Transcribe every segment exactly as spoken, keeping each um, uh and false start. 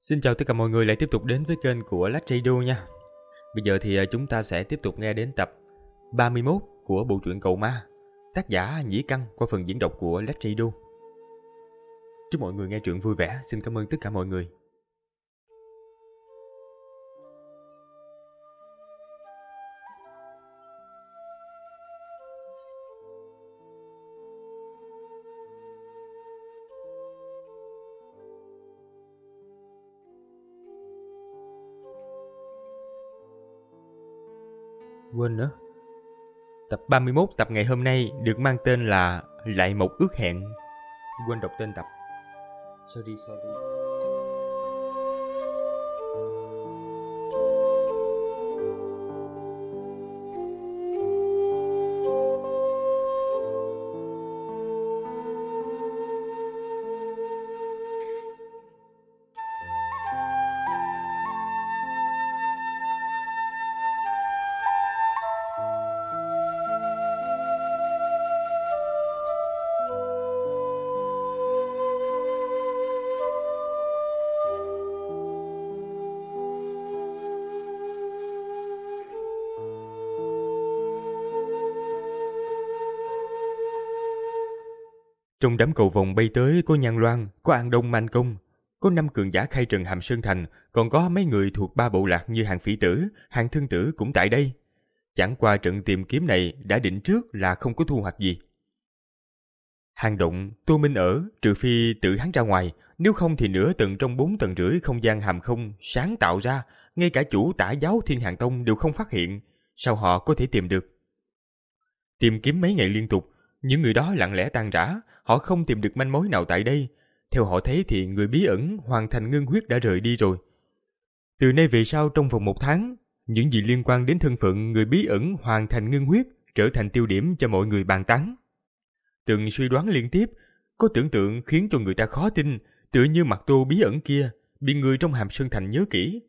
Xin chào tất cả mọi người lại tiếp tục đến với kênh của Lách Radio nha. Bây giờ thì chúng ta sẽ tiếp tục nghe đến tập ba mươi mốt của bộ truyện Cầu Ma, tác giả Nhĩ Căn qua phần diễn đọc của Lách Radio. Chúc mọi người nghe truyện vui vẻ. Xin cảm ơn tất cả mọi người. Quên nữa. Tập ba mươi mốt tập ngày hôm nay được mang tên là Lại một ước hẹn. Quên đọc tên tập. Sorry, sorry. Trong đám cầu vồng bay tới có Nhan Loan, có An Đông Man Công, có năm cường giả khai trần Hàm Sơn Thành, còn có mấy người thuộc ba bộ lạc như Hàng Phỉ Tử, Hàng Thương Tử cũng tại đây. Chẳng qua trận tìm kiếm này đã định trước là không có thu hoạch gì. Hang động, Tô Minh ở, trừ phi tự hắn ra ngoài, nếu không thì nửa tầng trong bốn tầng rưỡi không gian hàm không sáng tạo ra, ngay cả chủ tả giáo Thiên Hàng Tông đều không phát hiện, sao họ có thể tìm được? Tìm kiếm mấy ngày liên tục, những người đó lặng lẽ tan rã, họ không tìm được manh mối nào tại đây. Theo họ thấy thì người bí ẩn Hoàng Thành Ngưng Huyết đã rời đi rồi. Từ nay về sau trong vòng một tháng, những gì liên quan đến thân phận người bí ẩn Hoàng Thành Ngưng Huyết trở thành tiêu điểm cho mọi người bàn tán. Từng suy đoán liên tiếp, có tưởng tượng khiến cho người ta khó tin, tựa như Mặc Tô bí ẩn kia, bị người trong Hàm Sơn Thành nhớ kỹ.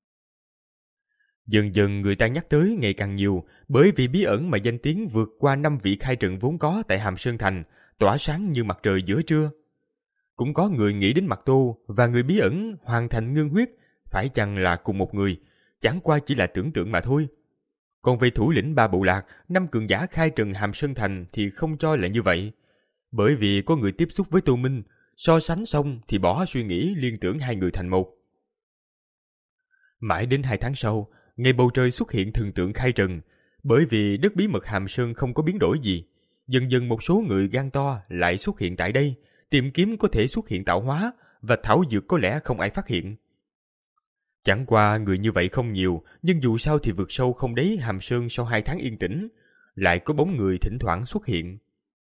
Dần dần người ta nhắc tới ngày càng nhiều, bởi vì bí ẩn mà danh tiếng vượt qua năm vị khai trần vốn có tại Hàm Sơn Thành, tỏa sáng như mặt trời giữa trưa. Cũng có người nghĩ đến Mặc Tô và người bí ẩn Hoàng Thành Ngưng Huyết phải chăng là cùng một người, chẳng qua chỉ là tưởng tượng mà thôi. Còn về thủ lĩnh ba bộ lạc, năm cường giả khai trần Hàm Sơn Thành thì không cho là như vậy. Bởi vì có người tiếp xúc với Tô Minh, so sánh xong thì bỏ suy nghĩ liên tưởng hai người thành một. Mãi đến hai tháng sau, ngày bầu trời xuất hiện thần tượng khai trần, bởi vì đất bí mật Hàm Sơn không có biến đổi gì. Dần dần một số người gan to lại xuất hiện tại đây, tìm kiếm có thể xuất hiện tạo hóa, và thảo dược có lẽ không ai phát hiện. Chẳng qua người như vậy không nhiều, nhưng dù sao thì vượt sâu không đáy Hàm Sơn sau hai tháng yên tĩnh, lại có bóng người thỉnh thoảng xuất hiện.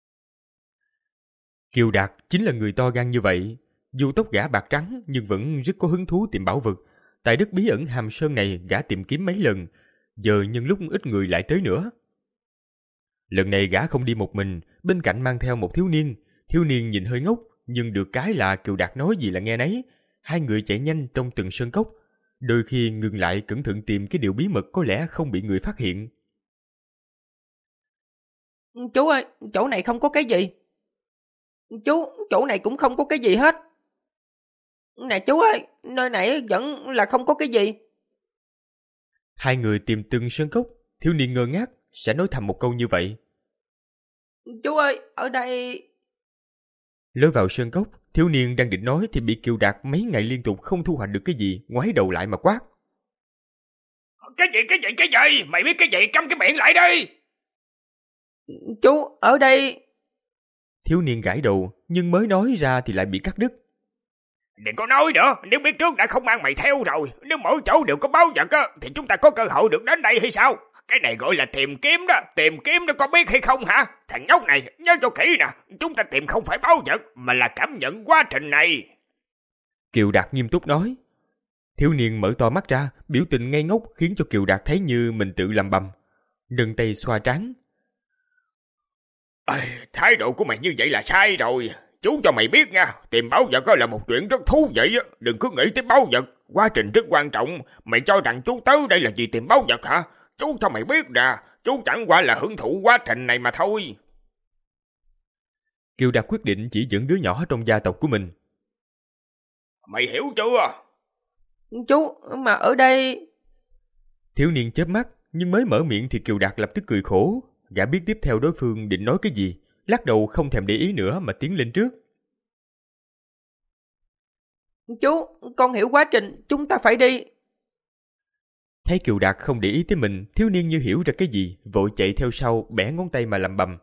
Kiều Đạt chính là người to gan như vậy, dù tóc gã bạc trắng nhưng vẫn rất có hứng thú tìm bảo vật. Tại đất bí ẩn Hàm Sơn này gã tìm kiếm mấy lần, giờ nhân lúc ít người lại tới nữa. Lần này gã không đi một mình, bên cạnh mang theo một thiếu niên. Thiếu niên nhìn hơi ngốc, nhưng được cái là Kiều Đạt nói gì là nghe nấy. Hai người chạy nhanh trong từng sơn cốc, đôi khi ngừng lại cẩn thận tìm cái điều bí mật có lẽ không bị người phát hiện. Chú ơi, chỗ này không có cái gì. Chú, chỗ này cũng không có cái gì hết. Nè chú ơi, nơi này vẫn là không có cái gì. Hai người tìm từng sơn cốc, thiếu niên ngơ ngác, sẽ nói thầm một câu như vậy. Chú ơi, ở đây... Lối vào sơn cốc, thiếu niên đang định nói thì bị Kiều Đạt mấy ngày liên tục không thu hoạch được cái gì, ngoái đầu lại mà quát. Cái gì, cái gì, cái gì? Mày biết cái gì? Câm cái miệng lại đi! Chú, ở đây... Thiếu niên gãi đầu, nhưng mới nói ra thì lại bị cắt đứt. Đừng có nói nữa, nếu biết trước đã không mang mày theo rồi. Nếu mỗi chỗ đều có báu vật á, thì chúng ta có cơ hội được đến đây hay sao? Cái này gọi là tìm kiếm đó, tìm kiếm đó, có biết hay không hả? Thằng nhóc này, nhớ cho kỹ nè, chúng ta tìm không phải báu vật, mà là cảm nhận quá trình này. Kiều Đạt nghiêm túc nói. Thiếu niên mở to mắt ra, biểu tình ngây ngốc khiến cho Kiều Đạt thấy như mình tự lầm bầm. Nâng tay xoa trán. À, thái độ của mày như vậy là sai rồi. Chú cho mày biết nha, tìm báu vật là một chuyện rất thú vị. Đừng cứ nghĩ tới báu vật, quá trình rất quan trọng. Mày cho rằng chú tới đây là vì tìm báu vật hả? Chú cho mày biết nè, chú chẳng qua là hưởng thụ quá trình này mà thôi. Kiều Đạt quyết định chỉ dẫn đứa nhỏ trong gia tộc của mình. Mày hiểu chưa? Chú, mà ở đây... Thiếu niên chớp mắt, nhưng mới mở miệng thì Kiều Đạt lập tức cười khổ. Gã biết tiếp theo đối phương định nói cái gì, lắc đầu không thèm để ý nữa mà tiến lên trước. Chú, con hiểu quá trình, chúng ta phải đi. Thấy Kiều Đạt không để ý tới mình, thiếu niên như hiểu ra cái gì, vội chạy theo sau, bẻ ngón tay mà lầm bầm.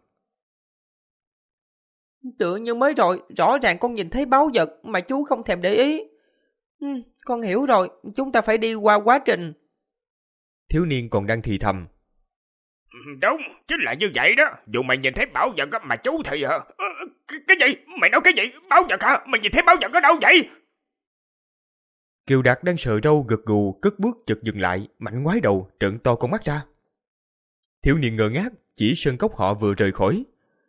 Tựa như mới rồi, rõ ràng con nhìn thấy báu vật mà chú không thèm để ý. Ừ, con hiểu rồi, chúng ta phải đi qua quá trình. Thiếu niên còn đang thì thầm. Đúng, chính là như vậy đó. Dù mày nhìn thấy bảo vật mà chú thì hả? Cái, cái gì? Mày nói cái gì? Bảo vật hả? Mày nhìn thấy bảo vật ở đâu vậy? Kiều Đạt đang sờ râu gật gù, cất bước chợt dừng lại, mạnh ngoái đầu, trợn to con mắt ra. Thiếu niên ngơ ngác, chỉ sơn cốc họ vừa rời khỏi.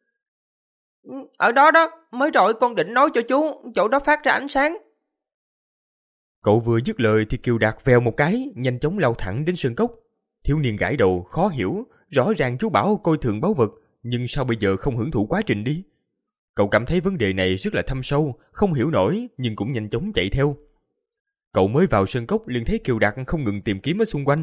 Ở đó đó, mới rồi con định nói cho chú, chỗ đó phát ra ánh sáng. Cậu vừa dứt lời thì Kiều Đạt vèo một cái, nhanh chóng lao thẳng đến sơn cốc. Thiếu niên gãi đầu, khó hiểu, rõ ràng chú bảo coi thường báu vật, nhưng sao bây giờ không hưởng thụ quá trình đi? Cậu cảm thấy vấn đề này rất là thâm sâu, không hiểu nổi, nhưng cũng nhanh chóng chạy theo. Cậu mới vào sơn cốc liền thấy Kiều Đạt không ngừng tìm kiếm ở xung quanh.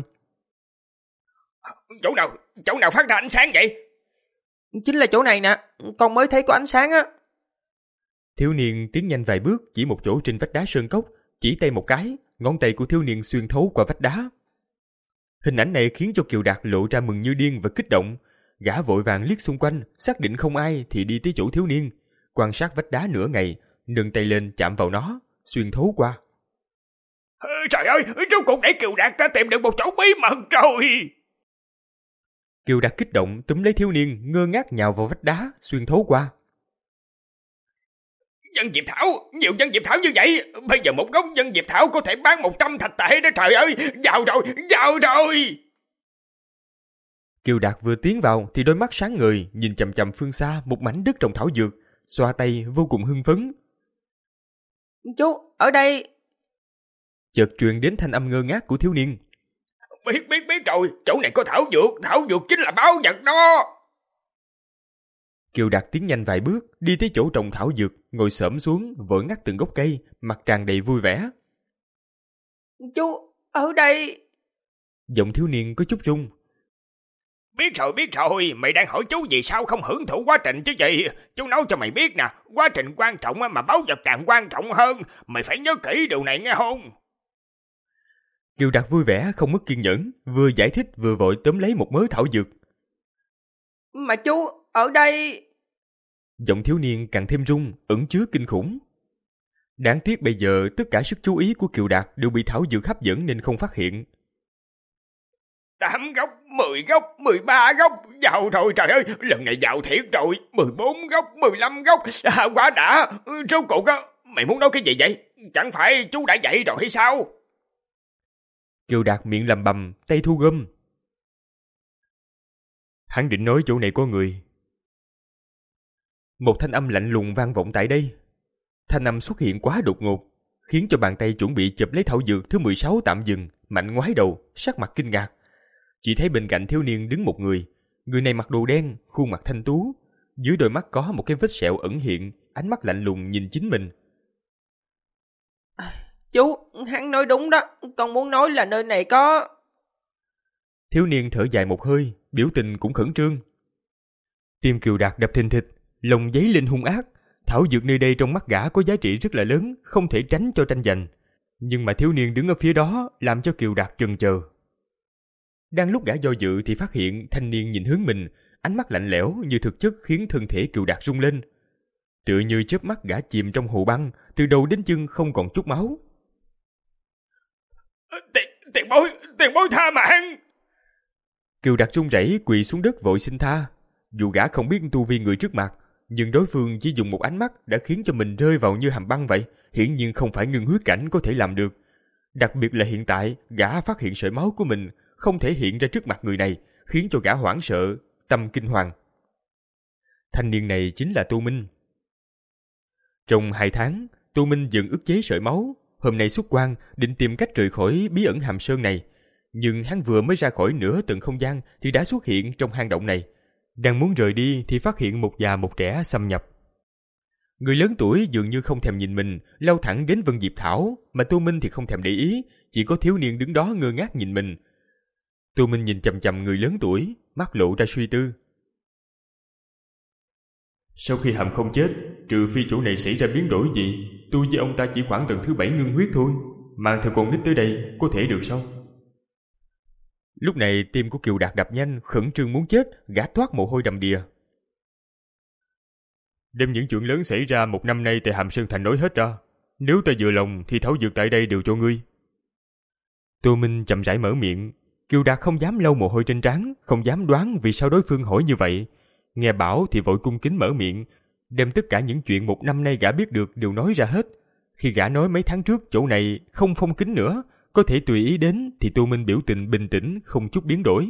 Chỗ nào, chỗ nào phát ra ánh sáng vậy? Chính là chỗ này nè, con mới thấy có ánh sáng á. Thiếu niên tiến nhanh vài bước, chỉ một chỗ trên vách đá sơn cốc, chỉ tay một cái, ngón tay của thiếu niên xuyên thấu qua vách đá. Hình ảnh này khiến cho Kiều Đạt lộ ra mừng như điên và kích động. Gã vội vàng liếc xung quanh, xác định không ai thì đi tới chỗ thiếu niên, quan sát vách đá nửa ngày, nâng tay lên chạm vào nó, xuyên thấu qua. Trời ơi, rốt cuộc để Kiều Đạt đã tìm được một chỗ bí mật rồi. Kiều Đạt kích động túm lấy thiếu niên, ngơ ngác nhào vào vách đá, xuyên thấu qua. Dân diệp thảo, nhiều dân diệp thảo như vậy, bây giờ một gốc dân diệp thảo có thể bán một trăm thạch tệ đó, trời ơi, giàu rồi, giàu rồi. Kiều Đạt vừa tiến vào thì đôi mắt sáng ngời, nhìn chằm chằm phương xa một mảnh đất trồng thảo dược, xoa tay vô cùng hưng phấn. Chú, ở đây... Chợt truyền đến thanh âm ngơ ngác của thiếu niên. Biết, biết, biết rồi, chỗ này có thảo dược, thảo dược chính là báu vật đó. Kiều Đạt tiến nhanh vài bước, đi tới chỗ trồng thảo dược, ngồi xổm xuống, vội ngắt từng gốc cây, mặt tràn đầy vui vẻ. Chú, ở đây... Giọng thiếu niên có chút run. Biết rồi, biết rồi, mày đang hỏi chú vì sao không hưởng thụ quá trình chứ gì? Chú nói cho mày biết nè, quá trình quan trọng mà báu vật càng quan trọng hơn, mày phải nhớ kỹ điều này nghe không? Kiều Đạt vui vẻ không mất kiên nhẫn, vừa giải thích vừa vội tóm lấy một mớ thảo dược. Mà chú, ở đây... Giọng thiếu niên càng thêm run, ẩn chứa kinh khủng. Đáng tiếc bây giờ tất cả sức chú ý của Kiều Đạt đều bị thảo dược hấp dẫn nên không phát hiện. Tám gốc, mười gốc, mười ba gốc, giàu rồi trời ơi, lần này giàu thiệt rồi, mười bốn gốc, mười lăm gốc, à, quá đã, rốt cuộc á, mày muốn nói cái gì vậy? Chẳng phải chú đã dạy rồi hay sao? Kiều Đạt miệng lầm bầm, tay thu gom. Hắn định nói chỗ này có người. Một thanh âm lạnh lùng vang vọng tại đây. Thanh âm xuất hiện quá đột ngột, khiến cho bàn tay chuẩn bị chụp lấy thảo dược thứ mười sáu tạm dừng, mạnh ngoái đầu, sắc mặt kinh ngạc. Chỉ thấy bên cạnh thiếu niên đứng một người. Người này mặc đồ đen, khuôn mặt thanh tú, dưới đôi mắt có một cái vết sẹo ẩn hiện, ánh mắt lạnh lùng nhìn chính mình. Chú, hắn nói đúng đó, con muốn nói là nơi này có... Thiếu niên thở dài một hơi, biểu tình cũng khẩn trương. Tim Kiều Đạt đập thình thịch, lòng dấy lên hung ác. Thảo dược nơi đây trong mắt gã có giá trị rất là lớn, không thể tránh cho tranh giành. Nhưng mà thiếu niên đứng ở phía đó làm cho Kiều Đạt chần chờ. Đang lúc gã do dự thì phát hiện thanh niên nhìn hướng mình, ánh mắt lạnh lẽo như thực chất khiến thân thể Kiều Đạt rung lên. Tựa như chớp mắt gã chìm trong hồ băng, từ đầu đến chân không còn chút máu. Tiền, tiền bối, tiền bối tha mạng. Kiều Đạt run rẩy quỳ xuống đất vội xin tha. Dù gã không biết tu vi người trước mặt, nhưng đối phương chỉ dùng một ánh mắt đã khiến cho mình rơi vào như hàm băng vậy, hiển nhiên không phải ngưng huyết cảnh có thể làm được. Đặc biệt là hiện tại, gã phát hiện sợi máu của mình không thể hiện ra trước mặt người này, khiến cho gã hoảng sợ, tâm kinh hoàng. Thanh niên này chính là Tu Minh. Trong hai tháng, Tu Minh dần ức chế sợi máu. Hôm nay xuất quan định tìm cách rời khỏi bí ẩn hàm sơn này, nhưng hắn vừa mới ra khỏi nửa tầng không gian thì đã xuất hiện trong hang động này. Đang muốn rời đi thì phát hiện một già một trẻ xâm nhập. Người lớn tuổi dường như không thèm nhìn mình, lao thẳng đến Vân Diệp Thảo, mà Tô Minh thì không thèm để ý, chỉ có thiếu niên đứng đó ngơ ngác nhìn mình. Tô Minh nhìn chằm chằm người lớn tuổi, mắt lộ ra suy tư. Sau khi Hàm Không chết, trừ phi chỗ này xảy ra biến đổi gì, tôi với ông ta chỉ khoảng tầng thứ bảy ngưng huyết thôi. Mang theo con nít tới đây, có thể được sao? Lúc này tim của Kiều Đạt đập nhanh, khẩn trương muốn chết, gã toát mồ hôi đầm đìa. Đem những chuyện lớn xảy ra một năm nay tại Hàm Sơn Thành nói hết ra. Nếu ta vừa lòng thì thảo dược tại đây đều cho ngươi. Tô Minh chậm rãi mở miệng. Kiều Đạt không dám lau mồ hôi trên trán, không dám đoán vì sao đối phương hỏi như vậy. Nghe bảo thì vội cung kính mở miệng, đem tất cả những chuyện một năm nay gã biết được đều nói ra hết. Khi gã nói mấy tháng trước chỗ này không phong kín nữa, có thể tùy ý đến, thì Tô Minh biểu tình bình tĩnh, không chút biến đổi.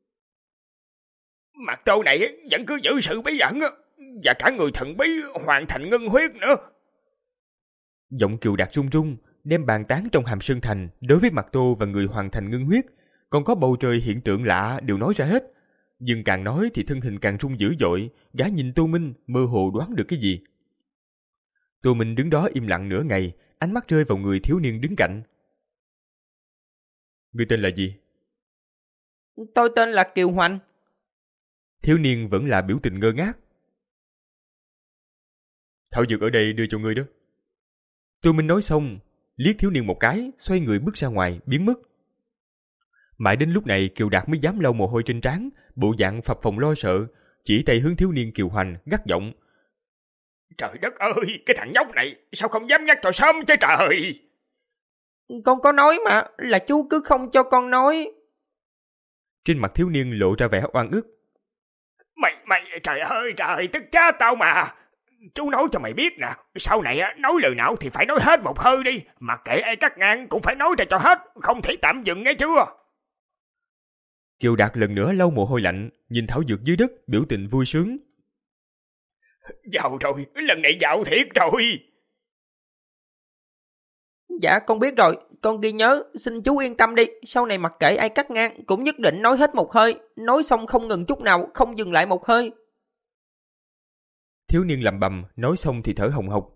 Mặt Tô này vẫn cứ giữ sự bí ẩn, và cả người thần bí hoàn thành ngân huyết nữa. Giọng Kiều Đạt run run, đem bàn tán trong Hàm Sơn Thành đối với Mặt Tô và người hoàn thành ngân huyết, còn có bầu trời hiện tượng lạ đều nói ra hết. Nhưng càng nói thì thân hình càng run dữ dội, gã nhìn Tô Minh mơ hồ đoán được cái gì. Tô Minh đứng đó im lặng nửa ngày, ánh mắt rơi vào người thiếu niên đứng cạnh. Ngươi tên là gì? Tôi tên là Kiều Hoành. Thiếu niên vẫn là biểu tình ngơ ngác. Thảo dược ở đây đưa cho ngươi đó. Tô Minh nói xong, liếc thiếu niên một cái, xoay người bước ra ngoài, biến mất. Mãi đến lúc này Kiều Đạt mới dám lau mồ hôi trên trán, bộ dạng phập phồng lo sợ, chỉ tay hướng thiếu niên Kiều Hoành, gắt giọng. Trời đất ơi, cái thằng nhóc này sao không dám nhắc cho sớm chứ trời. Con có nói mà, là chú cứ không cho con nói. Trên mặt thiếu niên lộ ra vẻ oan ức. Mày, mày, trời ơi trời, tức chết tao mà. Chú nói cho mày biết nè, sau này nói lời nào thì phải nói hết một hơi đi, mà kệ ai cắt ngang cũng phải nói ra cho hết, không thể tạm dừng nghe chưa. Kiều Đạt lần nữa lau mồ hôi lạnh, nhìn thảo dược dưới đất, biểu tình vui sướng. Giàu rồi, lần này giàu thiệt rồi. Dạ con biết rồi, con ghi nhớ, xin chú yên tâm đi, sau này mặc kệ ai cắt ngang cũng nhất định nói hết một hơi, nói xong không ngừng chút nào, không dừng lại một hơi. Thiếu niên lầm bầm, nói xong thì thở hồng hộc.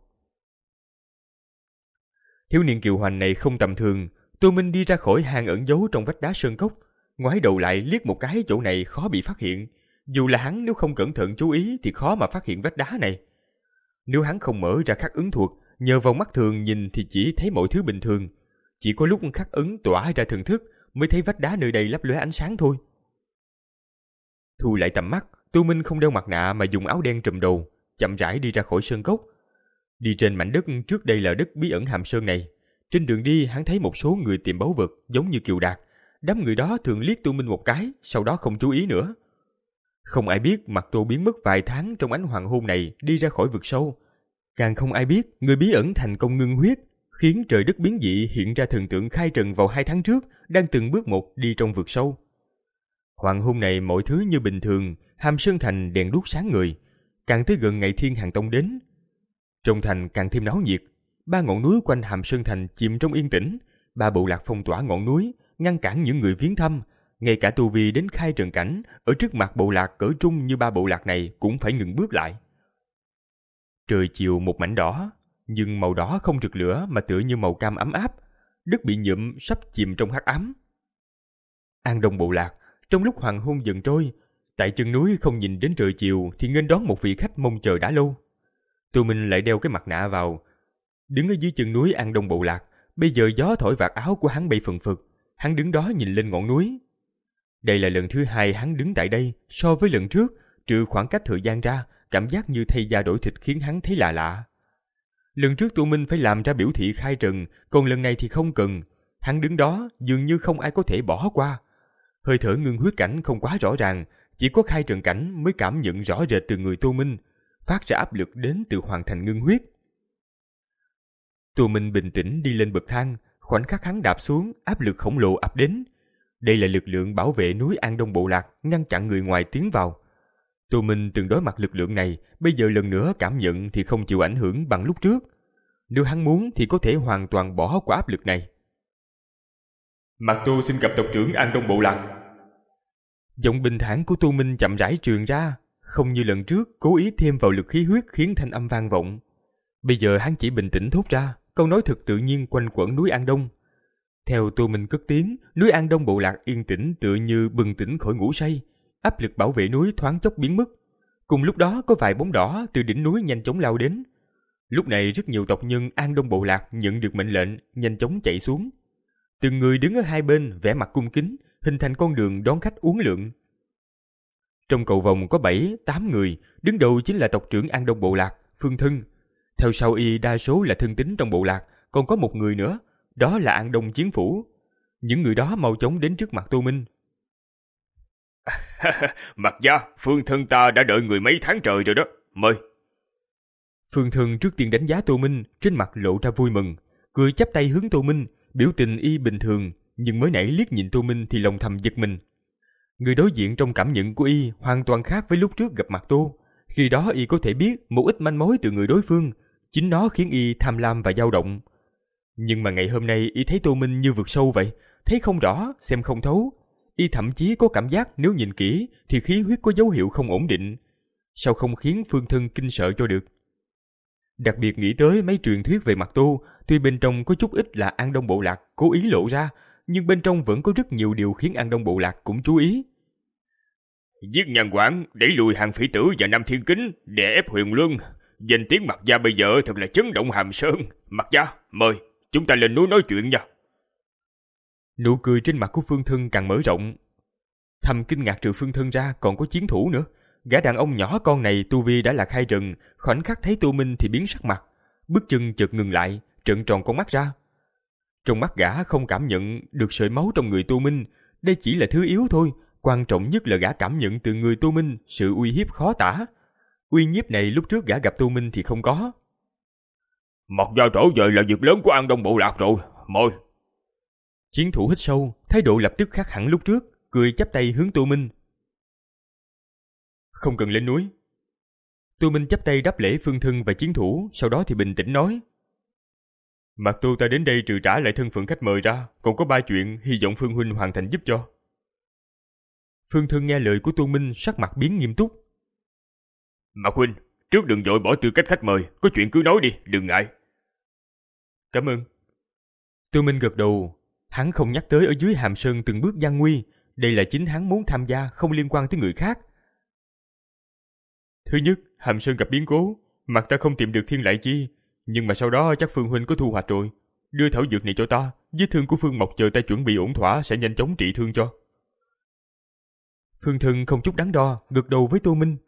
Thiếu niên Kiều Hoành này không tầm thường. Tô Minh đi ra khỏi hang ẩn giấu trong vách đá sơn cốc, ngoái đầu lại liếc một cái chỗ này khó bị phát hiện. Dù là hắn nếu không cẩn thận chú ý thì khó mà phát hiện vách đá này. Nếu hắn không mở ra khắc ấn thuật, nhờ vào mắt thường nhìn thì chỉ thấy mọi thứ bình thường. Chỉ có lúc khắc ấn tỏa ra thần thức mới thấy vách đá nơi đây lấp lóe ánh sáng thôi. Thu lại tầm mắt, Tô Minh không đeo mặt nạ mà dùng áo đen trùm đầu, chậm rãi đi ra khỏi sơn cốc. Đi trên mảnh đất trước đây là đất bí ẩn Hàm Sơn này. Trên đường đi hắn thấy một số người tìm báu vật giống như Kiều Đạt. Đám người đó thường liếc Tô Minh một cái, sau đó không chú ý nữa. Không ai biết Mặt Tô biến mất vài tháng trong ánh hoàng hôn này đi ra khỏi vực sâu. Càng không ai biết người bí ẩn thành công ngưng huyết, khiến trời đất biến dị hiện ra thần tượng khai trần vào hai tháng trước, đang từng bước một đi trong vực sâu. Hoàng hôn này mọi thứ như bình thường, Hàm Sơn Thành đèn đuốc sáng người. Càng tới gần ngày Thiên Hàng Tông đến, trong thành càng thêm náo nhiệt. Ba ngọn núi quanh Hàm Sơn Thành chìm trong yên tĩnh. Ba bộ lạc phong tỏa ngọn núi, ngăn cản những người viếng thăm. Ngay cả tu vi đến khai trần cảnh ở trước mặt bộ lạc cỡ trung như ba bộ lạc này cũng phải ngừng bước lại. Trời chiều một mảnh đỏ, nhưng màu đỏ không rực lửa mà tựa như màu cam ấm áp. Đất bị nhuộm sắp chìm trong hắc ám. An Đông bộ lạc, trong lúc hoàng hôn dần trôi, tại chân núi không nhìn đến trời chiều thì nghênh đón một vị khách mong chờ đã lâu. Tô Minh lại đeo cái mặt nạ vào, đứng ở dưới chân núi An Đông bộ lạc. Bây giờ gió thổi vạt áo của hắn bay phần phật, hắn đứng đó nhìn lên ngọn núi. Đây là lần thứ hai hắn đứng tại đây. So với lần trước, trừ khoảng cách thời gian ra, cảm giác như thay da đổi thịt khiến hắn thấy lạ lạ. Lần trước Tô Minh phải làm ra biểu thị khai trần, còn lần này thì không cần. Hắn đứng đó dường như không ai có thể bỏ qua. Hơi thở ngưng huyết cảnh không quá rõ ràng, chỉ có khai trần cảnh mới cảm nhận rõ rệt từ người Tô Minh, phát ra áp lực đến từ hoàn thành ngưng huyết. Tô Minh bình tĩnh đi lên bậc thang, khoảnh khắc hắn đạp xuống, áp lực khổng lồ ập đến. Đây là lực lượng bảo vệ núi An Đông bộ lạc, ngăn chặn người ngoài tiến vào. Tô Minh từng đối mặt lực lượng này, bây giờ lần nữa cảm nhận thì không chịu ảnh hưởng bằng lúc trước. Nếu hắn muốn thì có thể hoàn toàn bỏ qua áp lực này. Mặt Tô xin gặp tộc trưởng An Đông bộ lạc. Giọng bình thản của Tô Minh chậm rãi truyền ra, không như lần trước cố ý thêm vào lực khí huyết khiến thanh âm vang vọng. Bây giờ hắn chỉ bình tĩnh thốt ra, câu nói thật tự nhiên quanh quẩn núi An Đông. Theo Tô Minh cất tiếng, núi An Đông bộ lạc yên tĩnh tựa như bừng tỉnh khỏi ngủ say, áp lực bảo vệ núi thoáng chốc biến mất. Cùng lúc đó có vài bóng đỏ từ đỉnh núi nhanh chóng lao đến. Lúc này rất nhiều tộc nhân An Đông bộ lạc nhận được mệnh lệnh, nhanh chóng chạy xuống. Từng người đứng ở hai bên vẻ mặt cung kính, hình thành con đường đón khách uốn lượn. Trong cầu vòng có bảy, tám người, đứng đầu chính là tộc trưởng An Đông bộ lạc, Phương Thân. Theo sau y đa số là thân tín trong bộ lạc, còn có một người nữa, đó là An Đông Chiến Phủ. Những người đó mau chóng đến trước mặt Tô Minh. Mặc gia, Phương Thân ta đã đợi người mấy tháng trời rồi đó, mời. Phương Thân trước tiên đánh giá Tô Minh, trên mặt lộ ra vui mừng, cười chắp tay hướng Tô Minh, biểu tình y bình thường, nhưng mới nãy liếc nhìn Tô Minh thì lòng thầm giật mình. Người đối diện trong cảm nhận của y hoàn toàn khác với lúc trước gặp mặt Tô. Khi đó y có thể biết một ít manh mối từ người đối phương, chính nó khiến y tham lam và dao động. Nhưng mà ngày hôm nay y thấy Tô Minh như vực sâu vậy, thấy không rõ, xem không thấu. Y thậm chí có cảm giác nếu nhìn kỹ thì khí huyết có dấu hiệu không ổn định. Sao không khiến Phương Thân kinh sợ cho được? Đặc biệt nghĩ tới mấy truyền thuyết về mặt Tô, tuy bên trong có chút ít là An Đông bộ lạc cố ý lộ ra, nhưng bên trong vẫn có rất nhiều điều khiến An Đông bộ lạc cũng chú ý. Giết Nhân Quảng, đẩy lùi Hàng Phỉ Tử và Nam Thiên Kính, đè ép Huyền Luân. Danh tiếng Mặc gia bây giờ thật là chấn động Hàm Sơn. Mặc gia, mời, chúng ta lên núi nói chuyện nha. Nụ cười trên mặt của Phương Thân càng mở rộng. Thầm kinh ngạc trừ Phương Thân ra còn có chiến thủ nữa. Gã đàn ông nhỏ con này tu vi đã là khai trần, khoảnh khắc thấy Tô Minh thì biến sắc mặt, bước chân chợt ngừng lại, trợn tròn con mắt ra. Trong mắt gã không cảm nhận được sợi máu trong người Tô Minh, đây chỉ là thứ yếu thôi, quan trọng nhất là gã cảm nhận từ người Tô Minh sự uy hiếp khó tả. Uy nhiếp này lúc trước gã gặp Tô Minh thì không có. Mặc gia trở về là việc lớn của An Đông bộ lạc rồi, mời. Chiến thủ hít sâu, thái độ lập tức khác hẳn lúc trước, cười chắp tay hướng Tô Minh. Không cần lên núi. Tô Minh chắp tay đáp lễ Phương Thân và chiến thủ, sau đó thì bình tĩnh nói. Mặc Tô ta đến đây trừ trả lại thân phận khách mời ra, còn có ba chuyện hy vọng Phương huynh hoàn thành giúp cho. Phương Thân nghe lời của Tô Minh, sắc mặt biến nghiêm túc. Mạc huynh, trước đừng vội bỏ tư cách khách mời, có chuyện cứ nói đi, đừng ngại. Cảm ơn. Tô Minh gật đầu, hắn không nhắc tới ở dưới Hàm Sơn từng bước gian nguy, đây là chính hắn muốn tham gia, không liên quan tới người khác. Thứ nhất, Hàm Sơn gặp biến cố, mặt ta không tìm được Thiên Lại Chi, nhưng mà sau đó chắc Phương huynh có thu hoạch rồi. Đưa thảo dược này cho ta, vết thương của Phương Mộc chờ ta chuẩn bị ổn thỏa sẽ nhanh chóng trị thương cho. Phương Thân không chút đắn đo, gật đầu với Tô Minh.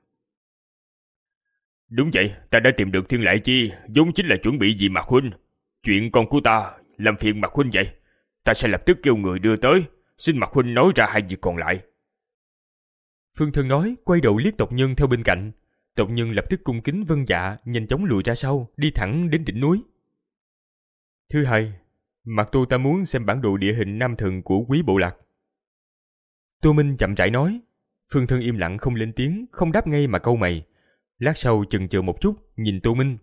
Đúng vậy, ta đã tìm được Thiên Lại Chi, vốn chính là chuẩn bị vì Mạc huynh. Chuyện con của ta, làm phiền Mạc huynh vậy. Ta sẽ lập tức kêu người đưa tới, xin Mạc huynh nói ra hai việc còn lại. Phương Thân nói, quay đầu liếc tộc nhân theo bên cạnh. Tộc nhân lập tức cung kính vâng dạ, nhanh chóng lùi ra sau, đi thẳng đến đỉnh núi. Thứ hai, Mạc Tô ta muốn xem bản đồ địa hình nam thần của quý bộ lạc. Tô Minh chậm rãi nói. Phương Thân im lặng không lên tiếng, không đáp ngay mà cau mày. Lát sau chần chờ một chút, nhìn Tô Minh.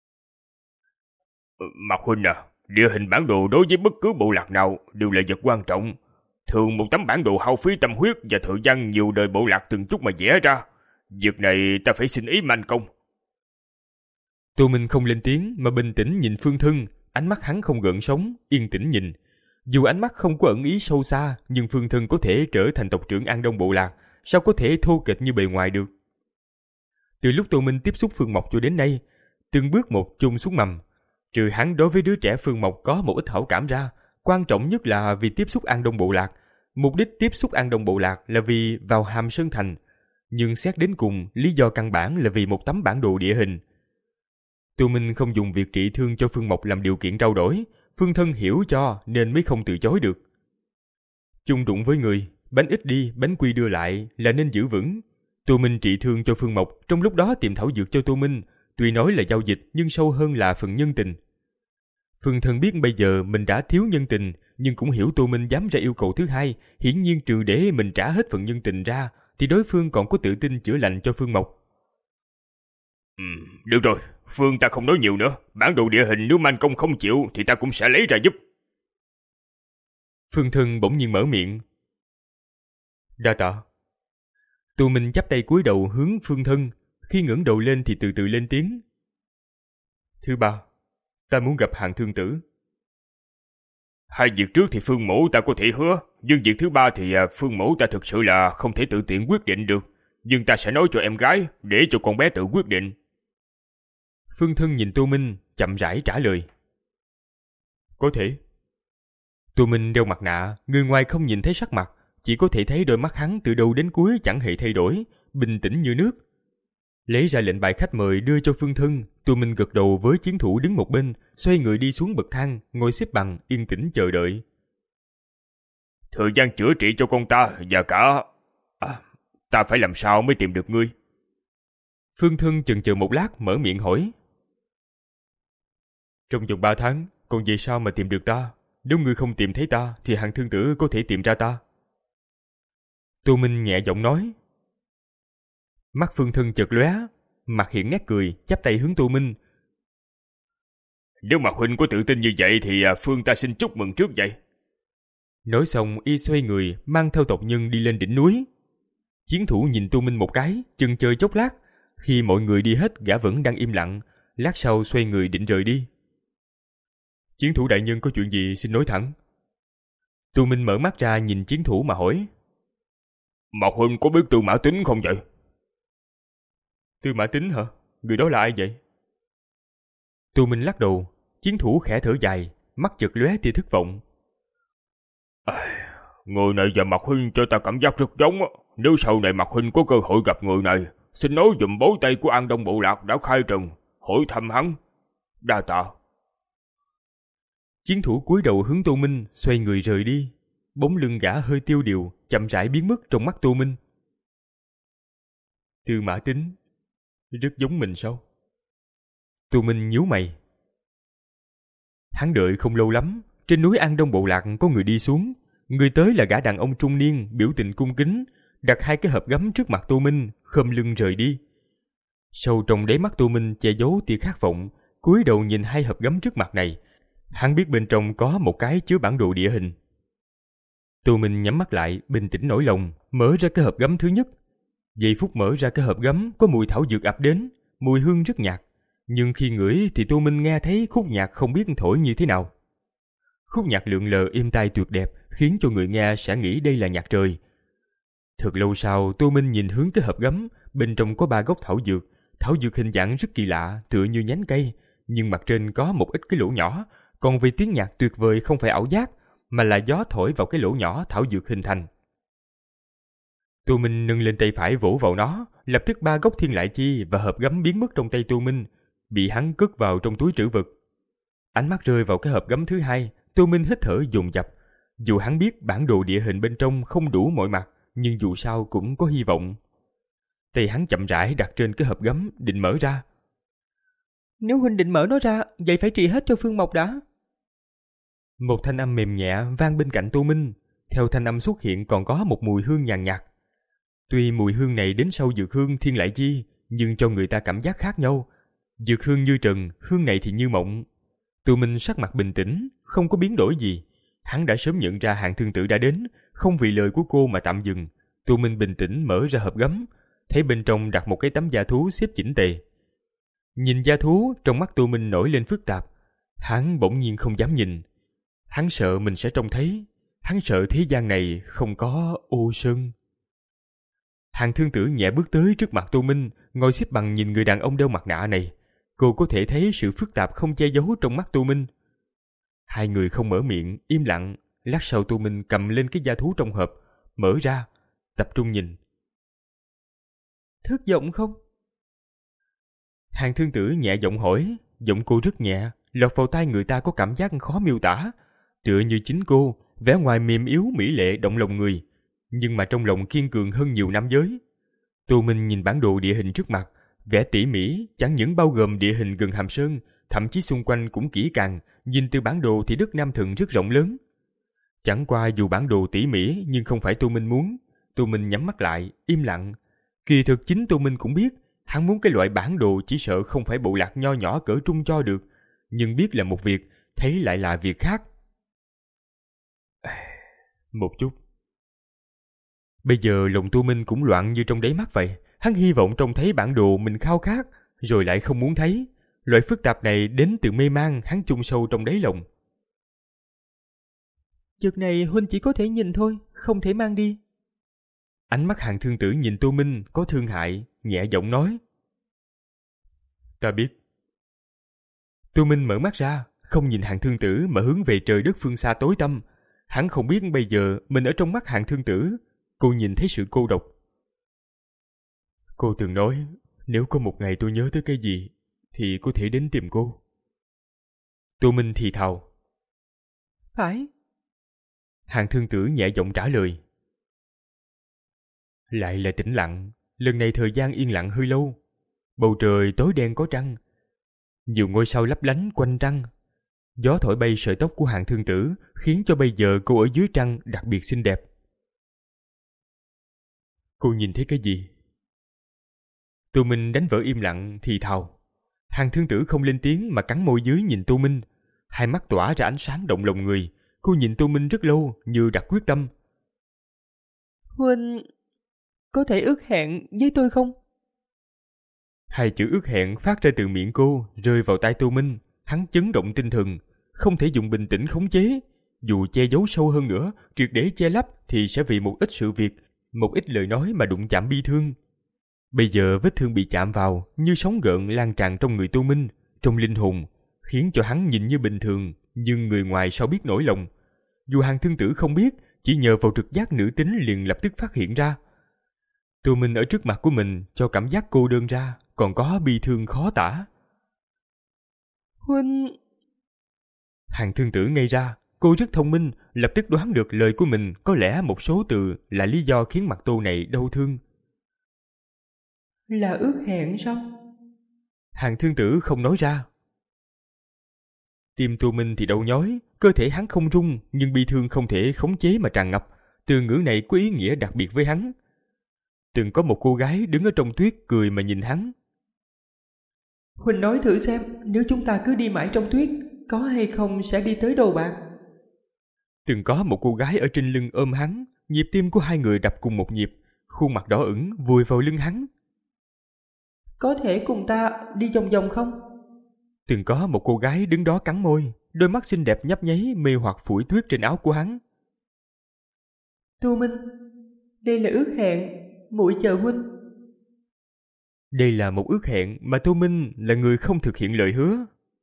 Mạc huynh à, địa hình bản đồ đối với bất cứ bộ lạc nào đều là vật quan trọng. Thường một tấm bản đồ hao phí tâm huyết và thời gian nhiều đời bộ lạc từng chút mà vẽ ra. Việc này ta phải xin ý man công. Tô Minh không lên tiếng mà bình tĩnh nhìn Phương Thân, ánh mắt hắn không gợn sóng, yên tĩnh nhìn. Dù ánh mắt không có ẩn ý sâu xa, nhưng Phương Thân có thể trở thành tộc trưởng An Đông bộ lạc, sao có thể thô kệch như bề ngoài được. Từ lúc Tô Minh tiếp xúc Phương Mộc cho đến nay, từng bước một chôn xuống mầm. Trừ hắn đối với đứa trẻ Phương Mộc có một ít hảo cảm ra, quan trọng nhất là vì tiếp xúc An Đông bộ lạc. Mục đích tiếp xúc An Đông bộ lạc là vì vào Hàm Sơn thành, nhưng xét đến cùng, lý do căn bản là vì một tấm bản đồ địa hình. Tô Minh không dùng việc trị thương cho Phương Mộc làm điều kiện trao đổi, Phương Thân hiểu cho nên mới không từ chối được. Chung đụng với người, bánh ít đi, bánh quy đưa lại là nên giữ vững. Tô Minh trị thương cho Phương Mộc, trong lúc đó tìm thảo dược cho Tô Minh, tuy nói là giao dịch nhưng sâu hơn là phần nhân tình. Phương Thân biết bây giờ mình đã thiếu nhân tình, nhưng cũng hiểu Tô Minh dám ra yêu cầu thứ hai, hiển nhiên trừ để mình trả hết phần nhân tình ra, thì đối phương còn có tự tin chữa lành cho Phương Mộc. Ừ, được rồi, Phương ta không nói nhiều nữa, bản đồ địa hình nếu man công không chịu thì ta cũng sẽ lấy ra giúp. Phương Thân bỗng nhiên mở miệng. Đa tạ. Tô Minh chắp tay cúi đầu hướng Phương Thân, khi ngẩng đầu lên thì từ từ lên tiếng. Thứ ba, ta muốn gặp Hàn Thương Tử. Hai việc trước thì Phương Mẫu ta có thể hứa, nhưng việc thứ ba thì Phương Mẫu ta thực sự là không thể tự tiện quyết định được. Nhưng ta sẽ nói cho em gái, để cho con bé tự quyết định. Phương Thân nhìn Tô Minh, chậm rãi trả lời. Có thể. Tô Minh đeo mặt nạ, người ngoài không nhìn thấy sắc mặt, chỉ có thể thấy đôi mắt hắn từ đầu đến cuối chẳng hề thay đổi, bình tĩnh như nước. Lấy ra lệnh bài khách mời đưa cho Phương Thân, Tô Minh gật đầu với chiến thủ đứng một bên, xoay người đi xuống bậc thang, ngồi xếp bằng, yên tĩnh chờ đợi. Thời gian chữa trị cho con ta và cả... À, ta phải làm sao mới tìm được ngươi? Phương Thân chần chờ một lát mở miệng hỏi. Trong vòng ba tháng, còn về sao mà tìm được ta? Nếu ngươi không tìm thấy ta, thì Hàn Thương Tử có thể tìm ra ta. Tô Minh nhẹ giọng nói. Mắt Phương Thân chợt lóe, mặt hiện nét cười, chắp tay hướng Tô Minh. Nếu mà huynh có tự tin như vậy thì Phương ta xin chúc mừng trước vậy. Nói xong y xoay người, mang theo tộc nhân đi lên đỉnh núi. Chiến thủ nhìn Tô Minh một cái, chần chờ chốc lát. Khi mọi người đi hết, gã vẫn đang im lặng. Lát sau xoay người định rời đi. Chiến thủ đại nhân có chuyện gì xin nói thẳng. Tô Minh mở mắt ra nhìn chiến thủ mà hỏi. Mạc huynh có biết Tư Mã Tính không vậy? Tư Mã Tính hả? Người đó là ai vậy? Tô Minh lắc đầu. Chiến thủ khẽ thở dài, mắt chợt lóe tia thất vọng. À, người này và Mạc huynh cho ta cảm giác rất giống. Nếu sau này Mạc huynh có cơ hội gặp người này, xin nói dùm bối tay của An Đông Bộ Lạc đã khai trần, hỏi thăm hắn. Đa tạ. Chiến thủ cúi đầu hướng Tô Minh, xoay người rời đi. Bóng lưng gã hơi tiêu điều, chậm rãi biến mất trong mắt Tô Minh. Tư Mã Tính, rất giống mình sao? Tô Minh nhíu mày. Hắn đợi không lâu lắm, trên núi An Đông Bộ Lạc có người đi xuống. Người tới là gã đàn ông trung niên, biểu tình cung kính, đặt hai cái hộp gấm trước mặt Tô Minh, khom lưng rời đi. Sâu trong đáy mắt Tô Minh che giấu tia khát vọng, cúi đầu nhìn hai hộp gấm trước mặt này. Hắn biết bên trong có một cái chứa bản đồ địa hình. Tô Minh nhắm mắt lại, bình tĩnh nổi lòng, mở ra cái hộp gấm thứ nhất. Giây phút mở ra cái hộp gấm, có mùi thảo dược ập đến, mùi hương rất nhạt. Nhưng khi ngửi thì Tô Minh nghe thấy khúc nhạc không biết thổi như thế nào. Khúc nhạc lượn lờ êm tai tuyệt đẹp, khiến cho người nghe sẽ nghĩ đây là nhạc trời. Thật lâu sau, Tô Minh nhìn hướng cái hộp gấm, bên trong có ba gốc thảo dược. Thảo dược hình dạng rất kỳ lạ, tựa như nhánh cây, nhưng mặt trên có một ít cái lỗ nhỏ. Còn vì tiếng nhạc tuyệt vời không phải ảo giác, mà là gió thổi vào cái lỗ nhỏ thảo dược hình thành. Tô Minh nâng lên tay phải vỗ vào nó, lập tức ba gốc thiên lại chi và hộp gấm biến mất trong tay Tô Minh, bị hắn cất vào trong túi trữ vật. Ánh mắt rơi vào cái hộp gấm thứ hai, Tô Minh hít thở dồn dập. Dù hắn biết bản đồ địa hình bên trong không đủ mọi mặt, nhưng dù sao cũng có hy vọng. Tay hắn chậm rãi đặt trên cái hộp gấm, định mở ra. Nếu huynh định mở nó ra, vậy phải trị hết cho Phương Mộc đã. Một thanh âm mềm nhẹ vang bên cạnh Tô Minh. Theo thanh âm xuất hiện còn có một mùi hương nhàn nhạt. Tuy mùi hương này đến sau dược hương thiên lại chi, nhưng cho người ta cảm giác khác nhau. Dược hương như trần, hương này thì như mộng. Tô Minh sắc mặt bình tĩnh, không có biến đổi gì. Hắn đã sớm nhận ra Hàn Thương Tử đã đến, không vì lời của cô mà tạm dừng. Tô Minh bình tĩnh mở ra hộp gấm, thấy bên trong đặt một cái tấm da thú xếp chỉnh tề. Nhìn da thú, trong mắt Tô Minh nổi lên phức tạp. Hắn bỗng nhiên không dám nhìn. Hắn sợ mình sẽ trông thấy. Hắn sợ thế gian này không có ô sơn. Hàn Thương Tử nhẹ bước tới trước mặt Tô Minh, ngồi xếp bằng nhìn người đàn ông đeo mặt nạ này. Cô có thể thấy sự phức tạp không che giấu trong mắt Tô Minh. Hai người không mở miệng, im lặng. Lát sau Tô Minh cầm lên cái da thú trong hộp, mở ra, tập trung nhìn. Thất vọng không? Hàn Thương Tử nhẹ giọng hỏi, giọng cô rất nhẹ, lọt vào tai người ta có cảm giác khó miêu tả. Tựa như chính cô, vẻ ngoài mềm yếu mỹ lệ động lòng người, nhưng mà trong lòng kiên cường hơn nhiều nam giới. Tô Minh nhìn bản đồ địa hình trước mặt, vẻ tỉ mỉ chẳng những bao gồm địa hình gần Hàm Sơn, thậm chí xung quanh cũng kỹ càng. Nhìn từ bản đồ thì đất Nam Thần rất rộng lớn. Chẳng qua dù bản đồ tỉ mỉ nhưng không phải Tô Minh muốn. Tô Minh nhắm mắt lại, im lặng. Kỳ thực chính Tô Minh cũng biết, hắn muốn cái loại bản đồ chỉ sợ không phải bộ lạc nho nhỏ cỡ trung cho được, nhưng biết là một việc, thấy lại là việc khác. Một chút. Bây giờ lòng Tô Minh cũng loạn như trong đáy mắt vậy. Hắn hy vọng trông thấy bản đồ mình khao khát, rồi lại không muốn thấy. Loại phức tạp này đến từ mê man hắn chôn sâu trong đáy lòng. Việc này huynh chỉ có thể nhìn thôi, không thể mang đi. Ánh mắt Hàn Thương Tử nhìn Tô Minh có thương hại, nhẹ giọng nói. Ta biết. Tô Minh mở mắt ra, không nhìn Hàn Thương Tử mà hướng về trời đất phương xa tối tăm. Hắn không biết bây giờ mình ở trong mắt Hàn Thương Tử, cô nhìn thấy sự cô độc. Cô từng nói, nếu có một ngày tôi nhớ tới cái gì, thì có thể đến tìm cô. Tô Minh thì thào. Phải. Hàn Thương Tử nhẹ giọng trả lời. Lại là tĩnh lặng, lần này thời gian yên lặng hơi lâu. Bầu trời tối đen có trăng. Nhiều ngôi sao lấp lánh quanh trăng. Gió thổi bay sợi tóc của Hàn Thương Tử, khiến cho bây giờ cô ở dưới trăng đặc biệt xinh đẹp. Cô nhìn thấy cái gì? Tô Minh đánh vỡ im lặng thì thào. Hàn Thương Tử không lên tiếng mà cắn môi dưới nhìn Tô Minh. Hai mắt tỏa ra ánh sáng động lòng người. Cô nhìn Tô Minh rất lâu như đặt quyết tâm. Huynh có thể ước hẹn với tôi không? Hai chữ ước hẹn phát ra từ miệng cô, rơi vào tai Tô Minh. Hắn chấn động tinh thần, không thể dùng bình tĩnh khống chế. Dù che giấu sâu hơn nữa, triệt để che lấp thì sẽ vì một ít sự việc, một ít lời nói mà đụng chạm bi thương. Bây giờ vết thương bị chạm vào như sóng gợn lan tràn trong người Tô Minh, trong linh hồn, khiến cho hắn nhìn như bình thường, nhưng người ngoài sao biết nỗi lòng. Dù Hàn Thương Tử không biết, chỉ nhờ vào trực giác nữ tính liền lập tức phát hiện ra. Tô Minh ở trước mặt của mình cho cảm giác cô đơn ra, còn có bi thương khó tả. Huynh... Hàn Thương Tử ngây ra, cô rất thông minh, lập tức đoán được lời của mình có lẽ một số từ là lý do khiến mặt Tô này đau thương. Là ước hẹn sao? Hàn Thương Tử không nói ra. Tim Tô Minh thì đau nhói, cơ thể hắn không rung, nhưng bi thương không thể khống chế mà tràn ngập. Từ ngữ này có ý nghĩa đặc biệt với hắn. Từng có một cô gái đứng ở trong tuyết cười mà nhìn hắn. Huynh nói thử xem, nếu chúng ta cứ đi mãi trong tuyết, có hay không sẽ đi tới Đồ Bạc? Từng có một cô gái ở trên lưng ôm hắn, nhịp tim của hai người đập cùng một nhịp, khuôn mặt đỏ ửng vùi vào lưng hắn. Có thể cùng ta đi vòng vòng không? Từng có một cô gái đứng đó cắn môi, đôi mắt xinh đẹp nhấp nháy mê hoặc phủi tuyết trên áo của hắn. Tô Minh, đây là ước hẹn, muội chờ huynh. Đây là một ước hẹn mà Tô Minh là người không thực hiện lời hứa.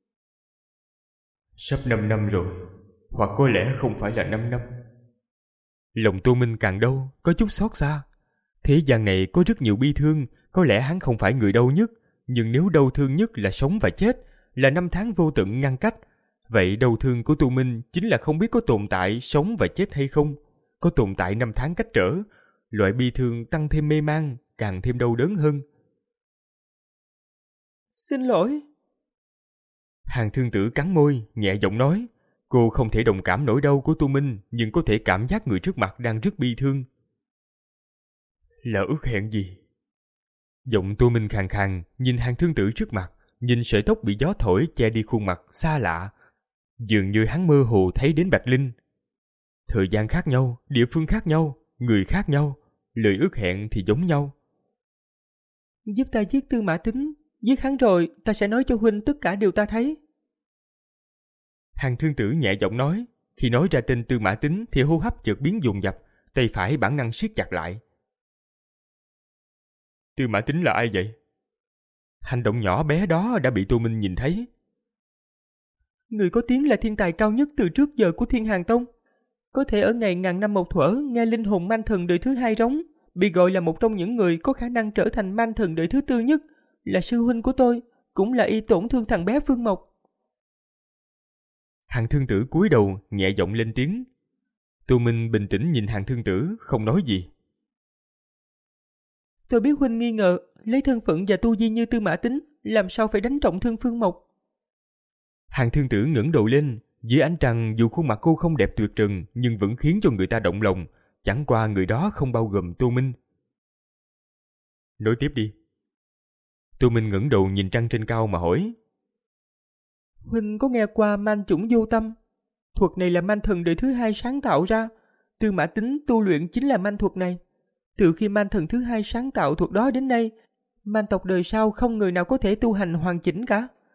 Sắp năm năm rồi, hoặc có lẽ không phải là năm năm. Lòng Tô Minh càng đau, có chút xót xa. Thế gian này có rất nhiều bi thương, có lẽ hắn không phải người đau nhất, nhưng nếu đau thương nhất là sống và chết, là năm tháng vô tận ngăn cách, vậy đau thương của Tô Minh chính là không biết có tồn tại sống và chết hay không, có tồn tại năm tháng cách trở, loại bi thương tăng thêm mê man, càng thêm đau đớn hơn. Xin lỗi. Hàn Thương Tử cắn môi, nhẹ giọng nói. Cô không thể đồng cảm nỗi đau của Tô Minh, nhưng có thể cảm giác người trước mặt đang rất bi thương. Là ước hẹn gì? Giọng Tô Minh khàn khàn, nhìn Hàn Thương Tử trước mặt, nhìn sợi tóc bị gió thổi che đi khuôn mặt xa lạ. Dường như hắn mơ hồ thấy đến Bạch Linh. Thời gian khác nhau, địa phương khác nhau, người khác nhau, lời ước hẹn thì giống nhau. Giúp ta giết Tư Mã Tín, giết hắn rồi ta sẽ nói cho huynh tất cả điều ta thấy. Hàn Thương Tử nhẹ giọng nói. Khi nói ra tên Tư Mã Tín thì hô hấp chợt biến dồn dập, tay phải bản năng siết chặt lại. Tư Mã Tín là ai vậy? Hành động nhỏ bé đó đã bị Tô Minh nhìn thấy. Người có tiếng là thiên tài cao nhất từ trước giờ của Thiên Hàn Tông. Có thể ở ngày ngàn năm một thuở nghe linh hồn man thần đời thứ hai rống, bị gọi là một trong những người có khả năng trở thành man thần đời thứ tư nhất, là sư huynh của tôi, cũng là y tổn thương thằng bé Phương Mộc. Hàn Thương Tử cúi đầu nhẹ giọng lên tiếng. Tô Minh bình tĩnh nhìn Hàn Thương Tử, không nói gì. Tôi biết huynh nghi ngờ, lấy thân phận và tu vi như Tư Mã Tín, làm sao phải đánh trọng thương Phương Mộc. Hàn Thương Tử ngẩng đầu lên, dưới ánh trăng dù khuôn mặt cô không đẹp tuyệt trần, nhưng vẫn khiến cho người ta động lòng, chẳng qua người đó không bao gồm Tô Minh. Nói tiếp đi. Tô Minh ngẩng đầu nhìn trăng trên cao mà hỏi. Huynh có nghe qua man chủng vô tâm? Thuật này là man thần đời thứ hai sáng tạo ra. Tư Mã Tín tu luyện chính là man thuật này. Từ khi man thần thứ hai sáng tạo thuật đó đến nay, man tộc đời sau không người nào có thể tu hành hoàn chỉnh cả.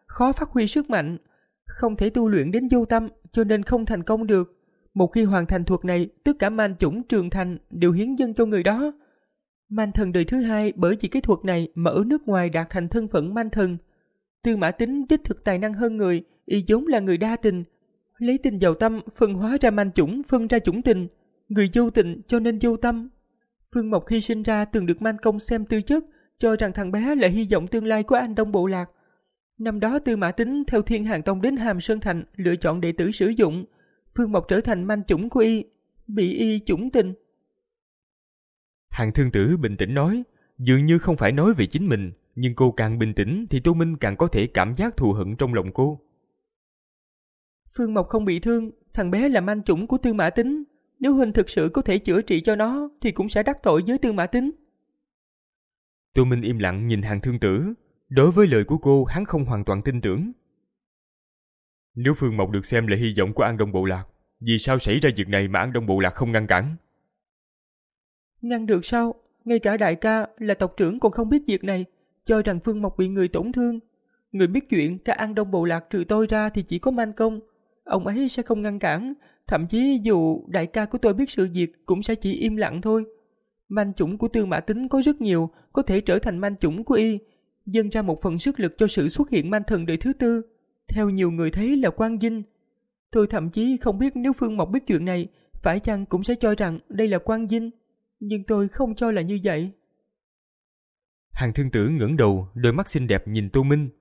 khó phát huy sức mạnh, không thể tu luyện đến vô tâm, cho nên không thành công được. Một khi hoàn thành thuật này, tất cả man chủng trường thành đều hiến dâng cho người đó. Man thần đời thứ hai bởi vì cái thuật này mà ở nước ngoài đạt thành thân phận man thần. Tư Mã Tính đích thực tài năng hơn người, y vốn là người đa tình, lấy tình vào tâm, phân hóa ra man chủng, phân ra chủng tình. Người vô tình cho nên vô tâm. Phương Mộc khi sinh ra từng được Man Công xem tư chất, cho rằng thằng bé là hy vọng tương lai của An Đông Bộ Lạc. Năm đó Tư Mã Tính theo Thiên Hàng Tông đến Hàm Sơn Thành lựa chọn đệ tử sử dụng. Phương Mộc trở thành man chủng của y, bị y chủng tình. Hàng Thương Tử bình tĩnh nói, dường như không phải nói về chính mình, nhưng cô càng bình tĩnh thì Tô Minh càng có thể cảm giác thù hận trong lòng cô. Phương Mộc không bị thương, thằng bé là man chủng của Tư Mã Tính. Nếu huynh thực sự có thể chữa trị cho nó thì cũng sẽ đắc tội với Tư Mã Tính. Tô Minh im lặng nhìn Hàng Thương Tử. Đối với lời của cô, hắn không hoàn toàn tin tưởng. Nếu Phương Mộc được xem là hy vọng của An Đông Bộ Lạc, vì sao xảy ra việc này mà An Đông Bộ Lạc không ngăn cản? Ngăn được sao? Ngay cả đại ca là tộc trưởng còn không biết việc này, cho rằng Phương Mộc bị người tổn thương. Người biết chuyện cả An Đông Bộ Lạc trừ tôi ra thì chỉ có Man Công. Ông ấy sẽ không ngăn cản. Thậm chí dù đại ca của tôi biết sự việc cũng sẽ chỉ im lặng thôi. Man chủng của Tư Mã Tính có rất nhiều, có thể trở thành man chủng của y, dâng ra một phần sức lực cho sự xuất hiện man thần đời thứ tư. Theo nhiều người thấy là Quang Dinh. Tôi thậm chí không biết nếu Phương Mộc biết chuyện này, phải chăng cũng sẽ cho rằng đây là Quang Dinh. Nhưng tôi không cho là như vậy. Hàng Thương Tử ngẩng đầu, đôi mắt xinh đẹp nhìn Tô Minh.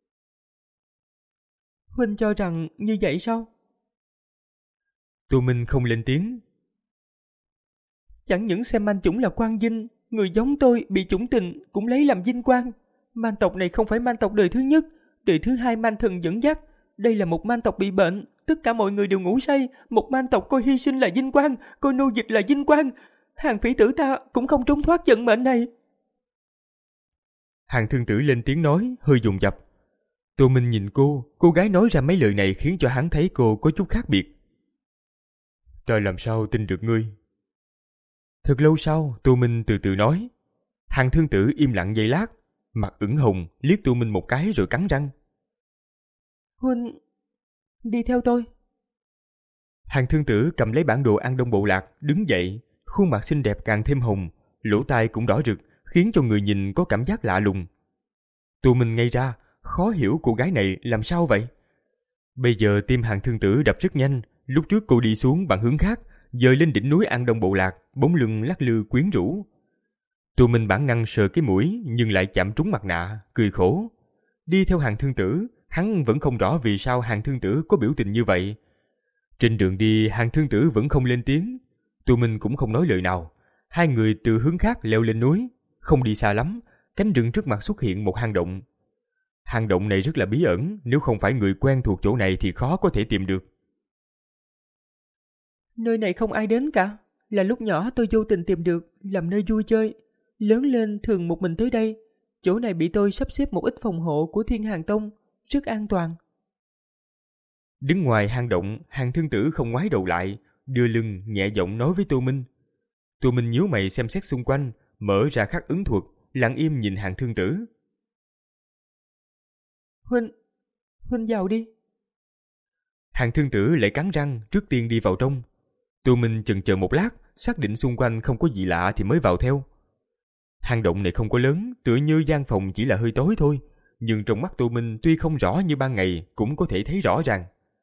Huynh cho rằng như vậy sao? Tô Minh không lên tiếng. Chẳng những xem man chủng là Quang Dinh, người giống tôi bị chủng tình cũng lấy làm vinh quang. Man tộc này không phải man tộc đời thứ nhất, đời thứ hai man thần dẫn dắt. Đây là một man tộc bị bệnh, tất cả mọi người đều ngủ say. Một man tộc coi hy sinh là vinh quang, coi nô dịch là vinh quang. Hàng phỉ tử ta cũng không trốn thoát vận mệnh này. Hàng Thương Tử lên tiếng nói, hơi dồn dập. Tô Minh nhìn cô, cô gái nói ra mấy lời này khiến cho hắn thấy cô có chút khác biệt. Ta làm sao tin được ngươi? Thật lâu sau, Tô Minh từ từ nói. Hàng Thương Tử im lặng giây lát, mặt ửng hồng, liếc Tô Minh một cái rồi cắn răng. Huynh, đi theo tôi. Hàng Thương Tử cầm lấy bản đồ An Đông Bộ Lạc, đứng dậy, khuôn mặt xinh đẹp càng thêm hồng, lỗ tai cũng đỏ rực, khiến cho người nhìn có cảm giác lạ lùng. Tô Minh ngây ra, khó hiểu cô gái này làm sao vậy. Bây giờ tim Hàng Thương Tử đập rất nhanh, lúc trước cô đi xuống bằng hướng khác, dời lên đỉnh núi An Đông Bộ Lạc, bóng lưng lắc lư quyến rũ. Tô Minh bản năng sờ cái mũi nhưng lại chạm trúng mặt nạ, cười khổ. Đi theo Hàng Thương Tử, hắn vẫn không rõ vì sao Hàng Thương Tử có biểu tình như vậy. Trên đường đi, Hàng Thương Tử vẫn không lên tiếng. Tô Minh cũng không nói lời nào. Hai người từ hướng khác leo lên núi, không đi xa lắm, cánh rừng trước mặt xuất hiện một hang động. Hang động này rất là bí ẩn, nếu không phải người quen thuộc chỗ này thì khó có thể tìm được. Nơi này không ai đến cả, là lúc nhỏ tôi vô tình tìm được, làm nơi vui chơi. Lớn lên thường một mình tới đây, chỗ này bị tôi sắp xếp một ít phòng hộ của Thiên Hàng Tông, rất an toàn. Đứng ngoài hang động, Hàng Thương Tử không ngoái đầu lại, đưa lưng nhẹ giọng nói với Tô Minh. Tô Minh nhíu mày xem xét xung quanh, mở ra khắc ứng thuật, lặng im nhìn Hàng Thương Tử. Huynh, Huynh vào đi. Hàng Thương Tử lại cắn răng, trước tiên đi vào trong. Tô Minh chần chờ một lát, xác định xung quanh không có gì lạ thì mới vào theo. Hang động này không có lớn, tựa như gian phòng chỉ là hơi tối thôi, nhưng trong mắt Tô Minh tuy không rõ như ban ngày cũng có thể thấy rõ ràng.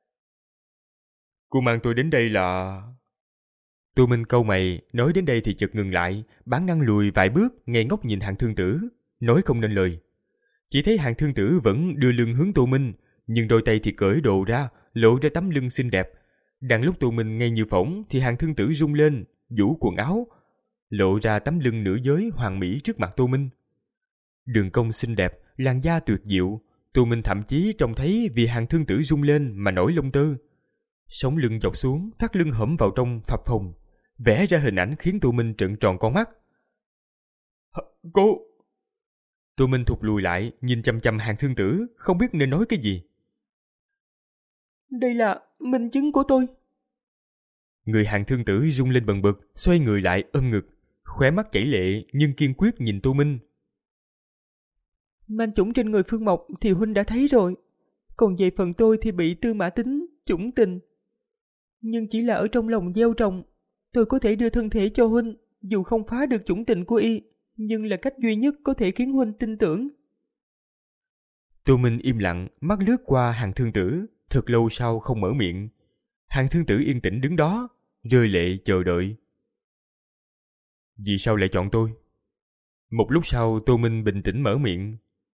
Cô mang tôi đến đây là... Tô Minh cau mày, nói đến đây thì chợt ngừng lại, bản năng lùi vài bước, ngây ngốc nhìn Hàng Thương Tử, nói không nên lời. Chỉ thấy Hàng Thương Tử vẫn đưa lưng hướng Tô Minh, nhưng đôi tay thì cởi đồ ra, lộ ra tấm lưng xinh đẹp. Đang lúc Tô Minh ngây như phỏng thì Hàng Thương Tử rung lên, vũ quần áo, lộ ra tấm lưng nữ giới hoàn mỹ trước mặt Tô Minh. Đường cong xinh đẹp, làn da tuyệt diệu, Tô Minh thậm chí trông thấy vì Hàng Thương Tử rung lên mà nổi lông tơ. Sống lưng dọc xuống, thắt lưng hõm vào trong phập phồng, vẽ ra hình ảnh khiến Tô Minh trợn tròn con mắt. Cô... Tô Minh thụt lùi lại, nhìn chăm chăm Hàng Thương Tử, không biết nên nói cái gì. Đây là minh chứng của tôi. Người Hàng Thương Tử rung lên bần bật, xoay người lại ôm ngực, khóe mắt chảy lệ nhưng kiên quyết nhìn Tô Minh. Man chủng trên người Phương Mộc thì huynh đã thấy rồi. Còn về phần tôi thì bị Tư Mã Tính chủng tình. Nhưng chỉ là ở trong lòng gieo trồng. Tôi có thể đưa thân thể cho huynh, dù không phá được chủng tình của y, nhưng là cách duy nhất có thể khiến huynh tin tưởng. Tô Minh im lặng, mắt lướt qua Hàng Thương Tử, thật lâu sau không mở miệng. Hàng Thương Tử yên tĩnh đứng đó, rơi lệ chờ đợi. Vì sao lại chọn tôi? Một lúc sau Tô Minh bình tĩnh mở miệng.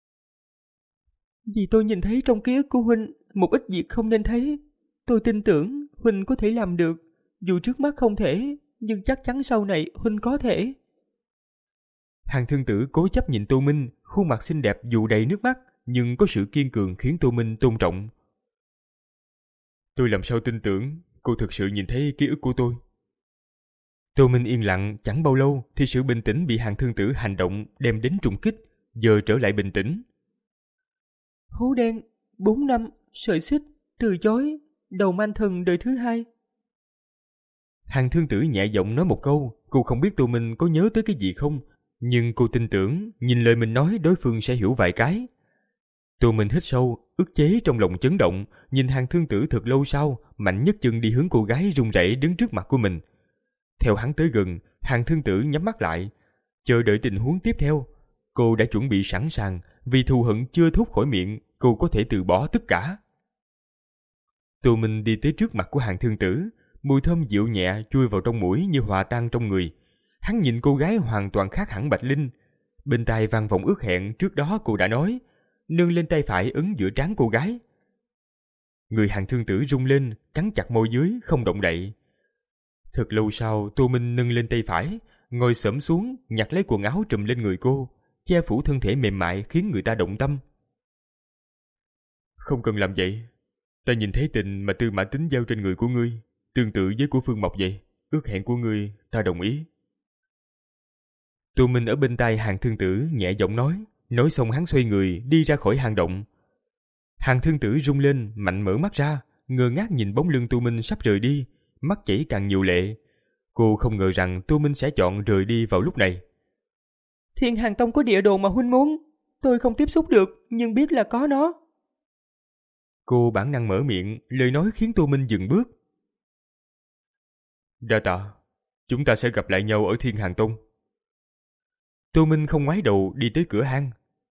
Vì tôi nhìn thấy trong ký ức của huynh một ít việc không nên thấy. Tôi tin tưởng huynh có thể làm được. Dù trước mắt không thể, nhưng chắc chắn sau này huynh có thể. Hàng Thương Tử cố chấp nhìn Tô Minh, khuôn mặt xinh đẹp dù đầy nước mắt, nhưng có sự kiên cường khiến Tô Minh tôn trọng. Tôi làm sao tin tưởng cô thực sự nhìn thấy ký ức của tôi? Tô Minh yên lặng chẳng bao lâu thì sự bình tĩnh bị Hàng Thương Tử hành động đem đến trùng kích, giờ trở lại bình tĩnh. Hố đen, bốn năm, sợi xích, từ chối, đầu manh thần đời thứ hai. Hàng Thương Tử nhẹ giọng nói một câu, cô không biết Tô Minh có nhớ tới cái gì không, nhưng cô tin tưởng nhìn lời mình nói đối phương sẽ hiểu vài cái. Tô Minh hít sâu, ức chế trong lòng chấn động, nhìn Hàng Thương Tử thật lâu sau, mạnh nhất chân đi hướng cô gái run rẩy đứng trước mặt của mình. Theo hắn tới gần, Hàng Thương Tử nhắm mắt lại, chờ đợi tình huống tiếp theo. Cô đã chuẩn bị sẵn sàng, vì thù hận chưa thốt khỏi miệng, cô có thể từ bỏ tất cả. Tô Minh đi tới trước mặt của Hàng Thương Tử, mùi thơm dịu nhẹ chui vào trong mũi như hòa tan trong người. Hắn nhìn cô gái hoàn toàn khác hẳn Bạch Linh. Bên tai vang vọng ước hẹn trước đó cô đã nói, nâng lên tay phải ấn giữa trán cô gái. Người Hàng Thương Tử rung lên, cắn chặt môi dưới, không động đậy. Thật lâu sau, Tô Minh nâng lên tay phải, ngồi xổm xuống, nhặt lấy quần áo trùm lên người cô, che phủ thân thể mềm mại khiến người ta động tâm. Không cần làm vậy. Ta nhìn thấy tình mà Tư Mã Tính gieo trên người của ngươi, tương tự với của Phương Mộc vậy. Ước hẹn của ngươi, ta đồng ý. Tô Minh ở bên tai Hàng Thương Tử nhẹ giọng nói, nói xong hắn xoay người đi ra khỏi hang động. Hàng Thương Tử rung lên, mạnh mở mắt ra, ngơ ngác nhìn bóng lưng Tô Minh sắp rời đi, mắt chảy càng nhiều lệ. Cô không ngờ rằng Tô Minh sẽ chọn rời đi vào lúc này. Thiên Hàng Tông có địa đồ mà huynh muốn, tôi không tiếp xúc được, nhưng biết là có nó. Cô bản năng mở miệng, lời nói khiến Tô Minh dừng bước. Đa tạ, chúng ta sẽ gặp lại nhau ở Thiên Hàng Tông. Tô Minh không ngoái đầu đi tới cửa hang.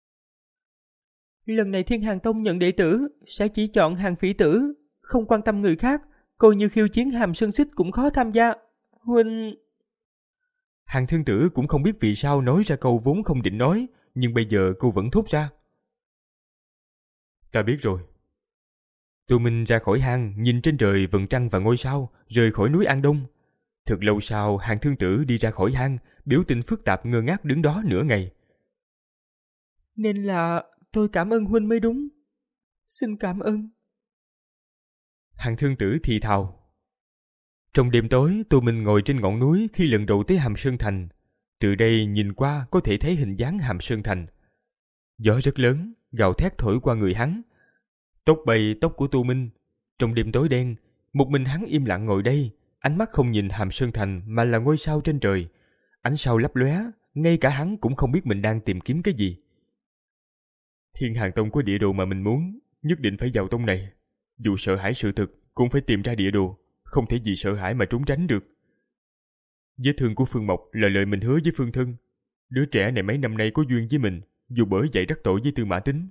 Lần này Thiên Hàng Tông nhận đệ tử sẽ chỉ chọn Hàng Phỉ Tử, không quan tâm người khác, coi như khiêu chiến Hàm Sơn Xích cũng khó tham gia. Huynh... Hàng Thương Tử cũng không biết vì sao nói ra câu vốn không định nói, nhưng bây giờ cô vẫn thốt ra. Ta biết rồi. Tô Minh ra khỏi hang, nhìn trên trời vầng trăng và ngôi sao, rời khỏi núi An Đông. Thật lâu sau, Hàng Thương Tử đi ra khỏi hang, biểu tình phức tạp ngơ ngác đứng đó nửa ngày. Nên là tôi cảm ơn huynh mới đúng. Xin cảm ơn. Hàng Thương Tử thì thào. Trong đêm tối, Tô Minh ngồi trên ngọn núi khi lần đầu tới Hàm Sơn Thành. Từ đây nhìn qua có thể thấy hình dáng Hàm Sơn Thành. Gió rất lớn, gào thét thổi qua người hắn. Tóc bay tóc của Tô Minh. Trong đêm tối đen, một mình hắn im lặng ngồi đây, ánh mắt không nhìn Hàm Sơn Thành mà là ngôi sao trên trời. Ánh sao lấp lóe, ngay cả hắn cũng không biết mình đang tìm kiếm cái gì. Thiên Hàng Tông có địa đồ mà mình muốn, nhất định phải vào tông này. Dù sợ hãi sự thực, cũng phải tìm ra địa đồ, không thể vì sợ hãi mà trốn tránh được. Vết thương của Phương Mộc là lời mình hứa với Phương Thân. Đứa trẻ này mấy năm nay có duyên với mình, dù bởi vậy đắc tội với Tư Mã Tính.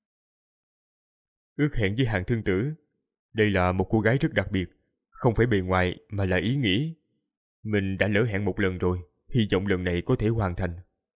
Ước hẹn với Hàng Thương Tử. Đây là một cô gái rất đặc biệt, không phải bề ngoài mà là ý nghĩ. Mình đã lỡ hẹn một lần rồi, hy vọng lần này có thể hoàn thành.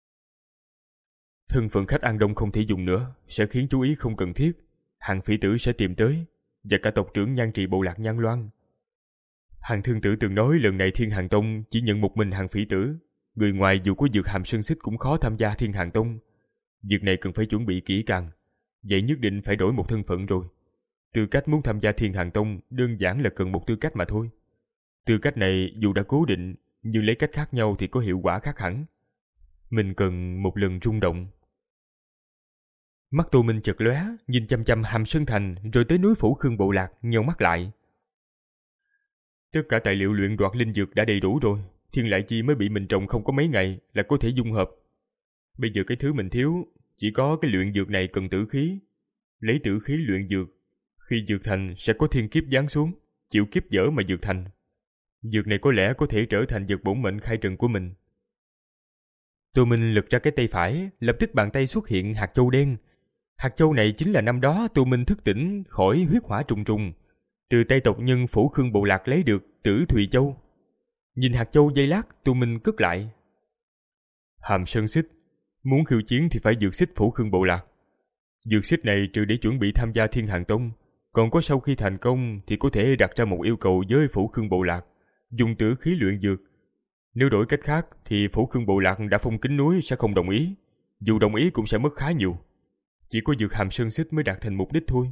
Thân phận khách An Đông không thể dùng nữa, sẽ khiến chú ý không cần thiết. Hàng Phỉ Tử sẽ tìm tới, và cả tộc trưởng Nhan Trì bộ lạc Nhan Loan. Hàng Thương Tử từng nói lần này Thiên Hàng Tông chỉ nhận một mình Hàng Phỉ Tử. Người ngoài dù có dược Hàm Sơn Xích cũng khó tham gia Thiên Hàng Tông. Việc này cần phải chuẩn bị kỹ càng, vậy nhất định phải đổi một thân phận rồi. Tư cách muốn tham gia Thiên Hàng Tông đơn giản là cần một tư cách mà thôi. Tư cách này dù đã cố định, nhưng lấy cách khác nhau thì có hiệu quả khác hẳn. Mình cần một lần rung động. Mắt Tô Minh chợt lóe, nhìn chăm chăm Hàm Sơn Thành rồi tới núi Phủ Khương bộ lạc, nheo mắt lại. Tất cả tài liệu luyện đoạt linh dược đã đầy đủ rồi, Thiên Lại Chi mới bị mình trồng không có mấy ngày là có thể dung hợp. Bây giờ cái thứ mình thiếu chỉ có cái luyện dược này cần tử khí. Lấy tử khí luyện dược Khi dược thành sẽ có thiên kiếp giáng xuống, chịu kiếp dở mà dược thành. Dược này có lẽ có thể trở thành dược bổn mệnh khai trần của mình. Tô Minh lật ra cái tay phải, lập tức bàn tay xuất hiện hạt châu đen. Hạt châu này chính là năm đó Tô Minh thức tỉnh khỏi huyết hỏa trùng trùng, từ tay tộc nhân Phổ Khương Bộ Lạc lấy được Tử Thùy Châu. Nhìn hạt châu giây lát, Tô Minh cất lại. Hàm Sơn Xích, muốn khiêu chiến thì phải dược xích Phổ Khương Bộ Lạc. Dược xích này trừ để chuẩn bị tham gia Thiên Hàng Tông, còn có sau khi thành công thì có thể đặt ra một yêu cầu với Phổ Khương Bộ Lạc, dùng tử khí luyện dược. Nếu đổi cách khác thì Phổ Khương Bộ Lạc đã phong kín núi sẽ không đồng ý, dù đồng ý cũng sẽ mất khá nhiều. Chỉ có dược Hàm Sơn Xích mới đạt thành mục đích thôi.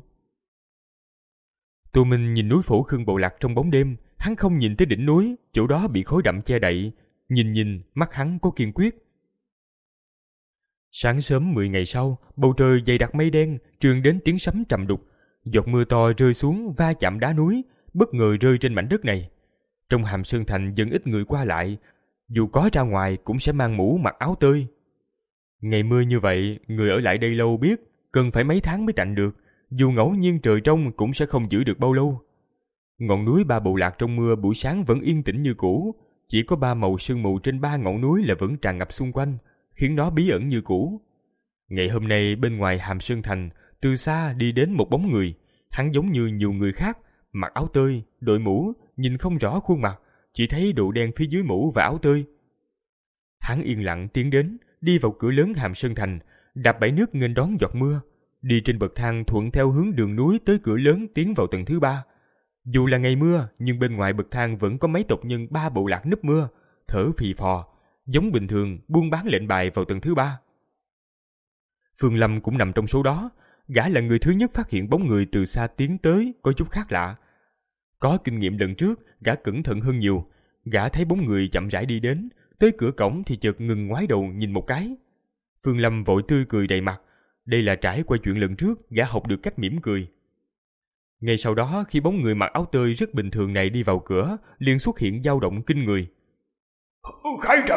Tô Minh nhìn núi Phổ Khương Bộ Lạc trong bóng đêm, hắn không nhìn tới đỉnh núi, chỗ đó bị khói đậm che đậy, nhìn nhìn, mắt hắn có kiên quyết. Sáng sớm mười ngày sau, bầu trời dày đặc mây đen, truyền đến tiếng sấm trầm đục, giọt mưa to rơi xuống va chạm đá núi, bất ngờ rơi trên mảnh đất này. Trong Hàm Sơn Thành dần ít người qua lại, dù có ra ngoài cũng sẽ mang mũ mặc áo tơi. Ngày mưa như vậy, người ở lại đây lâu biết, cần phải mấy tháng mới tạnh được, dù ngẫu nhiên trời trong cũng sẽ không giữ được bao lâu. Ngọn núi Ba Bộ Lạc trong mưa buổi sáng vẫn yên tĩnh như cũ, chỉ có ba màu sương mù trên ba ngọn núi là vẫn tràn ngập xung quanh, khiến nó bí ẩn như cũ. Ngày hôm nay bên ngoài Hàm Sơn Thành, từ xa đi đến một bóng người, hắn giống như nhiều người khác, mặc áo tơi, đội mũ, nhìn không rõ khuôn mặt, chỉ thấy độ đen phía dưới mũ và áo tơi. Hắn yên lặng tiến đến, đi vào cửa lớn Hàm Sơn Thành, đạp bãi nước nghênh đón giọt mưa, đi trên bậc thang thuận theo hướng đường núi tới cửa lớn tiến vào tầng thứ ba. Dù là ngày mưa, nhưng bên ngoài bậc thang vẫn có mấy tộc nhân Ba Bộ Lạc núp mưa, thở phì phò, giống bình thường buôn bán lệnh bài vào tầng thứ ba. Phương Lâm cũng nằm trong số đó, gã là người thứ nhất phát hiện bóng người từ xa tiến tới có chút khác lạ. Có kinh nghiệm lần trước, gã cẩn thận hơn nhiều, gã thấy bóng người chậm rãi đi đến, tới cửa cổng thì chợt ngừng ngoái đầu nhìn một cái. Phương Lâm vội tươi cười đầy mặt, đây là trải qua chuyện lần trước, gã học được cách mỉm cười. Ngay sau đó, khi bóng người mặc áo tơi rất bình thường này đi vào cửa, liền xuất hiện dao động kinh người. Khai Trần!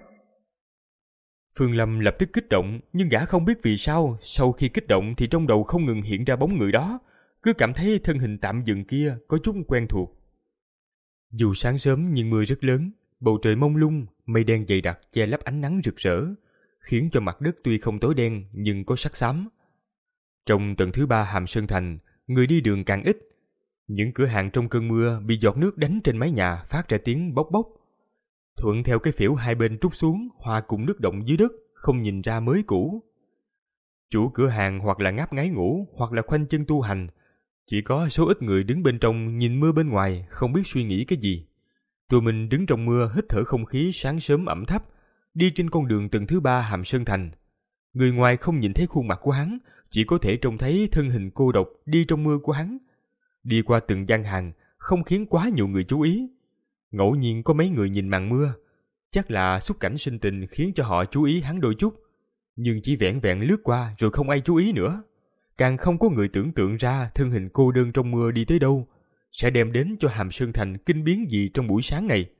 Phương Lâm lập tức kích động, nhưng gã không biết vì sao, sau khi kích động thì trong đầu không ngừng hiện ra bóng người đó, cứ cảm thấy thân hình tạm dừng kia có chút quen thuộc. Dù sáng sớm nhưng mưa rất lớn, bầu trời mông lung, mây đen dày đặc che lấp ánh nắng rực rỡ, khiến cho mặt đất tuy không tối đen nhưng có sắc xám. Trong tầng thứ ba Hàm Sơn Thành, người đi đường càng ít. Những cửa hàng trong cơn mưa bị giọt nước đánh trên mái nhà phát ra tiếng bốc bốc. Thuận theo cái phễu hai bên trút xuống, hòa cùng nước động dưới đất, không nhìn ra mới cũ. Chủ cửa hàng hoặc là ngáp ngáy ngủ, hoặc là khoanh chân tu hành. Chỉ có số ít người đứng bên trong nhìn mưa bên ngoài, không biết suy nghĩ cái gì. Tụi mình đứng trong mưa hít thở không khí sáng sớm ẩm thấp, đi trên con đường tầng thứ ba Hàm Sơn Thành. Người ngoài không nhìn thấy khuôn mặt của hắn, chỉ có thể trông thấy thân hình cô độc đi trong mưa của hắn. Đi qua từng gian hàng, không khiến quá nhiều người chú ý. Ngẫu nhiên có mấy người nhìn màn mưa, chắc là xúc cảnh sinh tình khiến cho họ chú ý hắn đôi chút, nhưng chỉ vẹn vẹn lướt qua rồi không ai chú ý nữa. Càng không có người tưởng tượng ra thân hình cô đơn trong mưa đi tới đâu, sẽ đem đến cho Hàm Sơn Thành kinh biến gì trong buổi sáng này.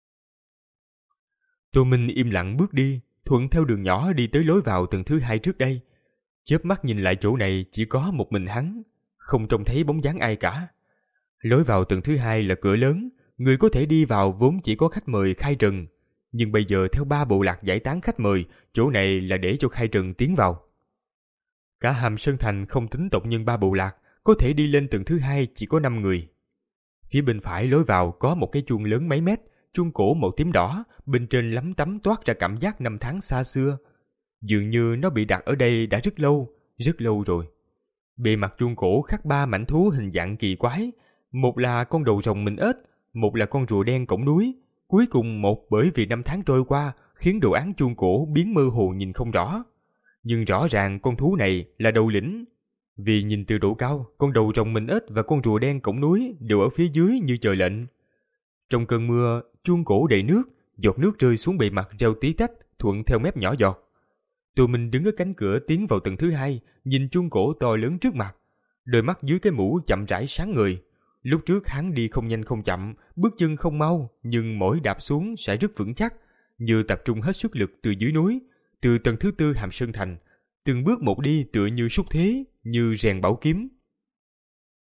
Tô Minh im lặng bước đi, thuận theo đường nhỏ đi tới lối vào tầng thứ hai trước đây. Chớp mắt nhìn lại chỗ này chỉ có một mình hắn, không trông thấy bóng dáng ai cả. Lối vào tầng thứ hai là cửa lớn, người có thể đi vào vốn chỉ có khách mời khai trần, nhưng bây giờ theo Ba Bộ Lạc giải tán khách mời, chỗ này là để cho khai trần tiến vào. Cả Hàm Sơn Thành không tính tộc nhân Ba Bộ Lạc, có thể đi lên tầng thứ hai chỉ có năm người. Phía bên phải lối vào có một cái chuông lớn mấy mét, chuông cổ màu tím đỏ, bên trên lấm tấm toát ra cảm giác năm tháng xa xưa. Dường như nó bị đặt ở đây đã rất lâu, rất lâu rồi. Bề mặt chuông cổ khắc ba mảnh thú hình dạng kỳ quái, một là con đầu rồng mình ếch, một là con rùa đen cổng núi, cuối cùng một bởi vì năm tháng trôi qua khiến đồ án chuông cổ biến mơ hồ nhìn không rõ. Nhưng rõ ràng con thú này là đầu lĩnh, vì nhìn từ độ cao, con đầu rồng mình ếch và con rùa đen cổng núi đều ở phía dưới như trời lệnh. Trong cơn mưa, chuông cổ đầy nước, giọt nước rơi xuống bề mặt reo tí tách, thuận theo mép nhỏ giọt. Tụi mình đứng ở cánh cửa tiến vào tầng thứ hai, nhìn chuông cổ to lớn trước mặt, đôi mắt dưới cái mũ chậm rãi sáng ngời. Lúc trước hắn đi không nhanh không chậm, bước chân không mau, nhưng mỗi đạp xuống sẽ rất vững chắc, như tập trung hết sức lực từ dưới núi, từ tầng thứ tư Hàm Sơn Thành, từng bước một đi tựa như xúc thế, như rèn bảo kiếm.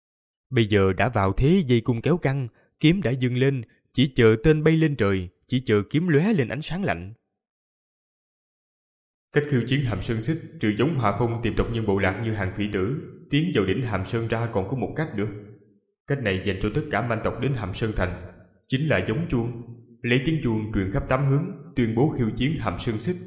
Bây giờ đã vào thế dây cung kéo căng, kiếm đã dâng lên, chỉ chờ tên bay lên trời, chỉ chờ kiếm lóe lên ánh sáng lạnh. Cách khiêu chiến Hàm Sơn Xích, trừ giống hỏa phong tìm tộc nhân bộ lạc như Hàng Phỉ Tử, tiến vào đỉnh Hàm Sơn ra còn có một cách nữa. Cách này dành cho tất cả man tộc đến Hàm Sơn Thành, chính là giống chuông, lấy tiếng chuông truyền khắp tám hướng, tuyên bố khiêu chiến Hàm Sơn Xích.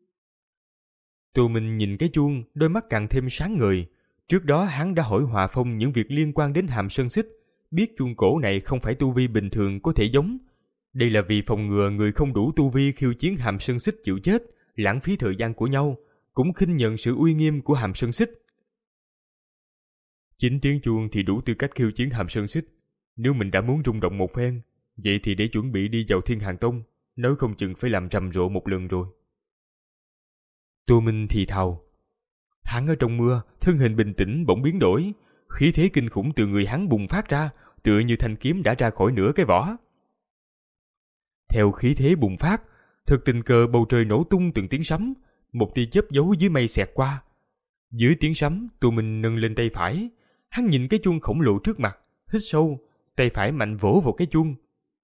Tô Minh nhìn cái chuông, đôi mắt càng thêm sáng ngời. Trước đó hắn đã hỏi Hòa Phong những việc liên quan đến Hàm Sơn Xích, biết chuông cổ này không phải tu vi bình thường có thể giống. Đây là vì phòng ngừa người không đủ tu vi khiêu chiến Hàm Sơn Xích chịu chết, lãng phí thời gian của nhau, cũng khinh nhận sự uy nghiêm của Hàm Sơn Xích. Chính tiếng chuông thì đủ tư cách khiêu chiến Hàm Sơn Xích. Nếu mình đã muốn rung động một phen, vậy thì để chuẩn bị đi vào Thiên Hàng Tông, nói không chừng phải làm rầm rộ một lần rồi. Tô Minh thì thào. Hắn ở trong mưa, thân hình bình tĩnh bỗng biến đổi, khí thế kinh khủng từ người hắn bùng phát ra, tựa như thanh kiếm đã ra khỏi nửa cái vỏ. Theo khí thế bùng phát, thật tình cờ bầu trời nổ tung từng tiếng sấm, một tia chớp giấu dưới mây xẹt qua. Dưới tiếng sấm, Tô Minh nâng lên tay phải, hắn nhìn cái chuông khổng lồ trước mặt, hít sâu, tay phải mạnh vỗ vào cái chuông.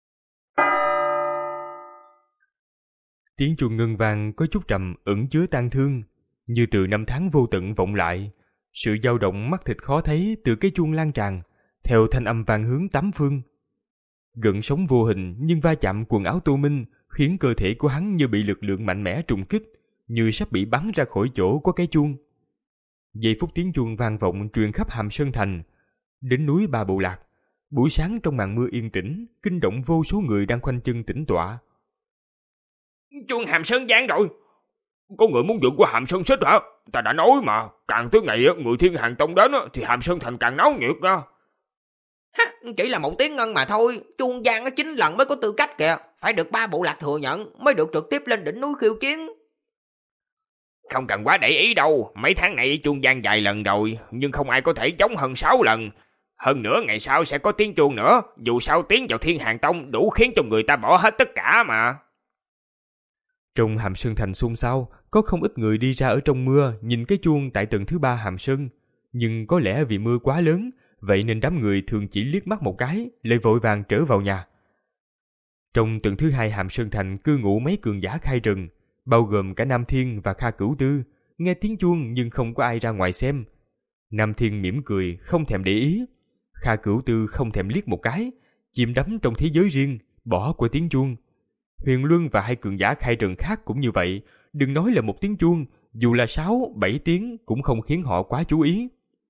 Tiếng chuông ngân vang có chút trầm ẩn chứa tang thương, như từ năm tháng vô tận vọng lại. Sự dao động mắt thịt khó thấy từ cái chuông lan tràn, theo thanh âm vang hướng tám phương. Gợn sóng vô hình nhưng va chạm quần áo Tô Minh, khiến cơ thể của hắn như bị lực lượng mạnh mẽ trùng kích, như sắp bị bắn ra khỏi chỗ có cái chuông. Giây phút tiếng chuông vang vọng truyền khắp Hàm Sơn Thành, đến núi Ba Bộ Lạc. Buổi sáng trong màn mưa yên tĩnh, kinh động vô số người đang khoanh chân tĩnh tọa. Chuông Hàm Sơn vang rồi. Có người muốn vượt qua Hàm Sơn Xích hả? Ta đã nói mà, càng tới ngày người Thiên Hàng Tông đến thì Hàm Sơn Thành càng náo nhiệt nha. Ha, chỉ là một tiếng ngân mà thôi, chuông vang có chín lần mới có tư cách kìa, phải được ba bộ lạc thừa nhận mới được trực tiếp lên đỉnh núi khiêu chiến. Không cần quá để ý đâu, mấy tháng này chuông vang vài lần rồi, nhưng không ai có thể chống hơn sáu lần. Hơn nữa ngày sau sẽ có tiếng chuông nữa, dù sao tiến vào Thiên Hàng Tông đủ khiến cho người ta bỏ hết tất cả mà. Trong Hàm Sơn Thành xôn xao, có không ít người đi ra ở trong mưa nhìn cái chuông tại tầng thứ ba Hàm Sơn, nhưng có lẽ vì mưa quá lớn, vậy nên đám người thường chỉ liếc mắt một cái, lại vội vàng trở vào nhà. Trong tầng thứ hai Hàm Sơn Thành cư ngụ mấy cường giả khai trần, bao gồm cả Nam Thiên và Kha Cửu Tư, nghe tiếng chuông nhưng không có ai ra ngoài xem. Nam Thiên mỉm cười, không thèm để ý. Kha Cửu Tư không thèm liếc một cái, chìm đắm trong thế giới riêng, bỏ qua tiếng chuông. Huyền Luân và hai cường giả khai trần khác cũng như vậy, đừng nói là một tiếng chuông, dù là sáu, bảy tiếng cũng không khiến họ quá chú ý.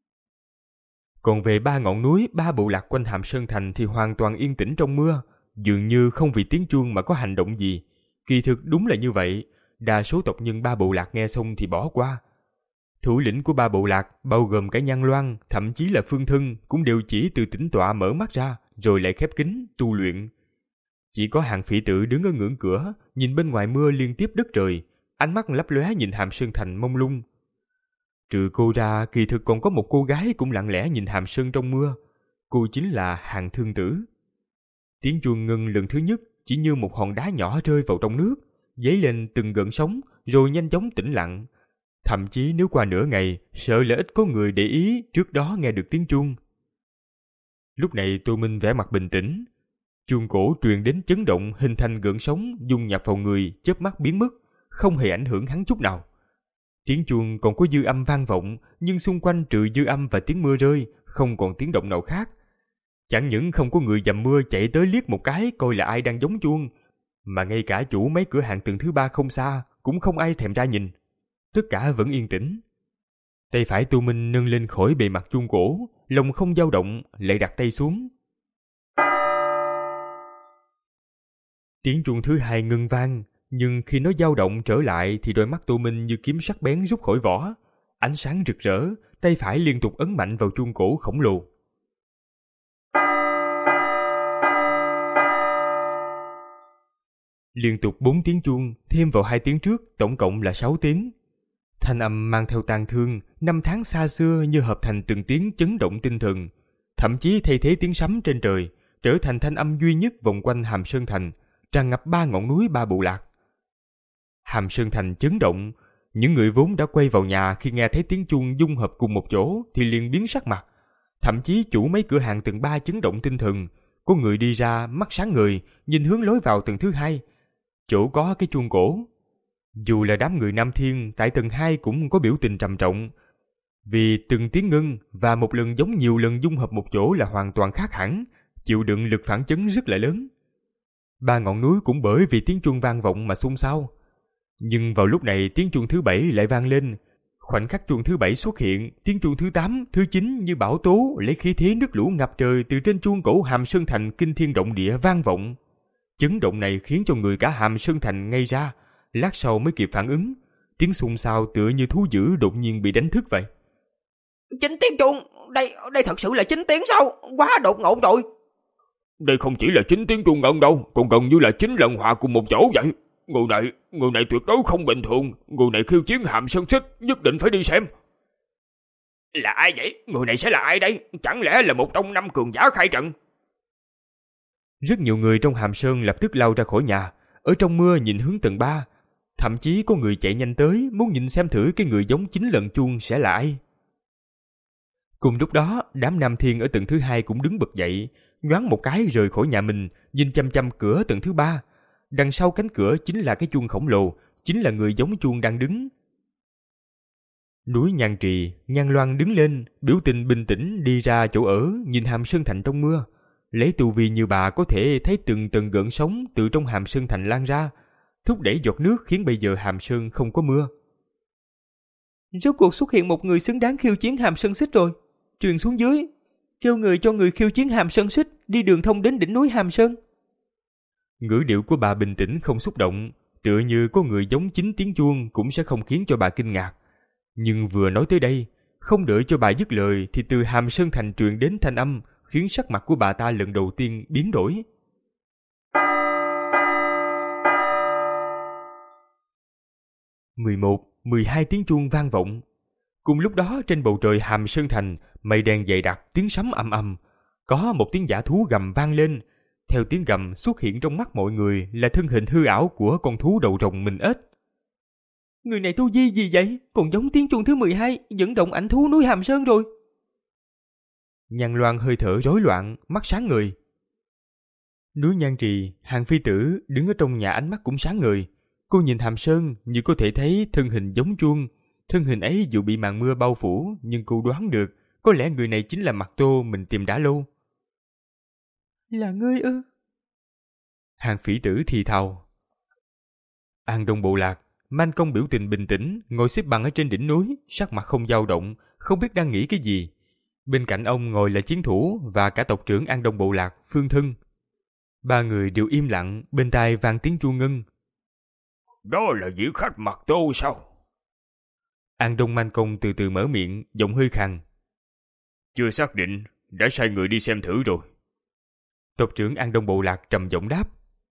Còn về ba ngọn núi, ba bộ lạc quanh Hàm Sơn Thành thì hoàn toàn yên tĩnh trong mưa, dường như không vì tiếng chuông mà có hành động gì. Kỳ thực đúng là như vậy, đa số tộc nhân ba bộ lạc nghe xong thì bỏ qua. Thủ lĩnh của ba bộ lạc, bao gồm cả Nhan Loan, thậm chí là Phương Thân, cũng đều chỉ từ tĩnh tọa mở mắt ra, rồi lại khép kín, tu luyện. Chỉ có Hàng Phỉ Tử đứng ở ngưỡng cửa, nhìn bên ngoài mưa liên tiếp đất trời, ánh mắt lấp lóe nhìn Hàm Sơn Thành mông lung. Trừ cô ra, kỳ thực còn có một cô gái cũng lặng lẽ nhìn Hàm Sơn trong mưa. Cô chính là Hàng Thương Tử. Tiếng chuông ngân lần thứ nhất chỉ như một hòn đá nhỏ rơi vào trong nước, dấy lên từng gợn sóng, rồi nhanh chóng tĩnh lặng. Thậm chí nếu qua nửa ngày, sợ là ít có người để ý trước đó nghe được tiếng chuông. Lúc này Tô Minh vẻ mặt bình tĩnh. Chuông cổ truyền đến chấn động hình thành gợn sóng dung nhập vào người, chớp mắt biến mất, không hề ảnh hưởng hắn chút nào. Tiếng chuông còn có dư âm vang vọng, nhưng xung quanh trừ dư âm và tiếng mưa rơi, không còn tiếng động nào khác. Chẳng những không có người dầm mưa chạy tới liếc một cái coi là ai đang gióng chuông, mà ngay cả chủ mấy cửa hàng tầng thứ ba không xa cũng không ai thèm ra nhìn. Tất cả vẫn yên tĩnh. Tay phải Tô Minh nâng lên khỏi bề mặt chuông cổ, lòng không dao động, lại đặt tay xuống. Tiếng chuông thứ hai ngân vang, nhưng khi nó dao động trở lại thì đôi mắt Tô Minh như kiếm sắc bén rút khỏi vỏ. Ánh sáng rực rỡ, tay phải liên tục ấn mạnh vào chuông cổ khổng lồ. Liên tục bốn tiếng chuông, thêm vào hai tiếng trước, tổng cộng là sáu tiếng. Thanh âm mang theo tang thương, năm tháng xa xưa như hợp thành từng tiếng chấn động tinh thần, thậm chí thay thế tiếng sấm trên trời, trở thành thanh âm duy nhất vòng quanh Hàm Sơn Thành, tràn ngập ba ngọn núi ba bộ lạc. Hàm Sơn Thành chấn động, những người vốn đã quay vào nhà khi nghe thấy tiếng chuông dung hợp cùng một chỗ thì liền biến sắc mặt. Thậm chí chủ mấy cửa hàng tầng ba chấn động tinh thần. Có người đi ra mắt sáng người, nhìn hướng lối vào tầng thứ hai. Chỗ có cái chuông cổ. Dù là đám người Nam Thiên tại tầng hai cũng có biểu tình trầm trọng. Vì từng tiếng ngưng và một lần giống nhiều lần dung hợp một chỗ là hoàn toàn khác hẳn, chịu đựng lực phản chấn rất là lớn. Ba ngọn núi cũng bởi vì tiếng chuông vang vọng mà xôn xao. Nhưng vào lúc này tiếng chuông thứ bảy lại vang lên. Khoảnh khắc chuông thứ bảy xuất hiện, tiếng chuông thứ tám, thứ chín như bão tố lấy khí thế nước lũ ngập trời từ trên chuông cổ Hàm Sơn Thành kinh thiên động địa vang vọng. Chấn động này khiến cho người cả Hàm Sơn Thành ngây ra, lát sau mới kịp phản ứng. Tiếng xôn xao tựa như thú dữ đột nhiên bị đánh thức vậy. Chín tiếng chuông, đây đây thật sự là chín tiếng sao? Quá đột ngột rồi. Đây không chỉ là chín tiếng chuông ngân đâu, còn gần như là chín lần hòa cùng một chỗ vậy. Người này, người này tuyệt đối không bình thường. Người này khiêu chiến Hàm Sơn Xích, nhất định phải đi xem. Là ai vậy? Người này sẽ là ai đây? Chẳng lẽ là một trong năm cường giả khai trận? Rất nhiều người trong Hàm Sơn lập tức lao ra khỏi nhà, ở trong mưa nhìn hướng tầng ba. Thậm chí có người chạy nhanh tới muốn nhìn xem thử cái người giống chín lần chuông sẽ là ai. Cùng lúc đó, đám Nam Thiên ở tầng thứ hai cũng đứng bật dậy, nhoáng một cái rời khỏi nhà mình, nhìn chăm chăm cửa tầng thứ ba. Đằng sau cánh cửa chính là cái chuông khổng lồ, chính là người giống chuông đang đứng. Núi Nhan Trì, Nhan Loan đứng lên, biểu tình bình tĩnh đi ra chỗ ở, nhìn Hàm Sơn Thành trong mưa. Lấy tu vi như bà có thể thấy từng tầng gợn sóng từ trong Hàm Sơn Thành lan ra, thúc đẩy giọt nước khiến bây giờ Hàm Sơn không có mưa. Rốt cuộc xuất hiện một người xứng đáng khiêu chiến Hàm Sơn Xích rồi. Truyền xuống dưới, kêu người cho người khiêu chiến Hàm Sơn Xích đi đường thông đến đỉnh núi Hàm Sơn. Ngữ điệu của bà bình tĩnh không xúc động, tựa như có người giống chín tiếng chuông cũng sẽ không khiến cho bà kinh ngạc. Nhưng vừa nói tới đây, không đợi cho bà dứt lời thì từ Hàm Sơn Thành truyền đến thanh âm khiến sắc mặt của bà ta lần đầu tiên biến đổi. mười một, mười hai tiếng chuông vang vọng. Cùng lúc đó trên bầu trời Hàm Sơn Thành, mây đen dày đặc, tiếng sấm ầm ầm. Có một tiếng dã thú gầm vang lên. Theo tiếng gầm xuất hiện trong mắt mọi người là thân hình hư ảo của con thú đầu rồng mình ếch. Người này tu vi gì vậy? Còn giống tiếng chuông thứ mười hai dẫn động ảnh thú núi Hàm Sơn rồi. Nhan Loan hơi thở rối loạn, mắt sáng người. Núi Nhan Trì, Hàng Phi Tử đứng ở trong nhà ánh mắt cũng sáng người. Cô nhìn Hàm Sơn như có thể thấy thân hình giống chuông. Thân hình ấy dù bị màn mưa bao phủ nhưng cô đoán được có lẽ người này chính là Mặc Tô mình tìm đã lâu. Là ngươi ư? Hàng Phỉ Tử thì thào. An Đông bộ lạc, Man Công biểu tình bình tĩnh, ngồi xếp bằng ở trên đỉnh núi, sắc mặt không dao động, không biết đang nghĩ cái gì. Bên cạnh ông ngồi là chiến thủ và cả tộc trưởng An Đông bộ lạc, Phương Thân. Ba người đều im lặng, bên tai vang tiếng chuông ngân. Đó là vị khách Mặc Tô sao? An Đông Man Công từ từ mở miệng, giọng hơi khàn. Chưa xác định, đã sai người đi xem thử rồi. Tộc trưởng An Đông bộ lạc trầm giọng đáp.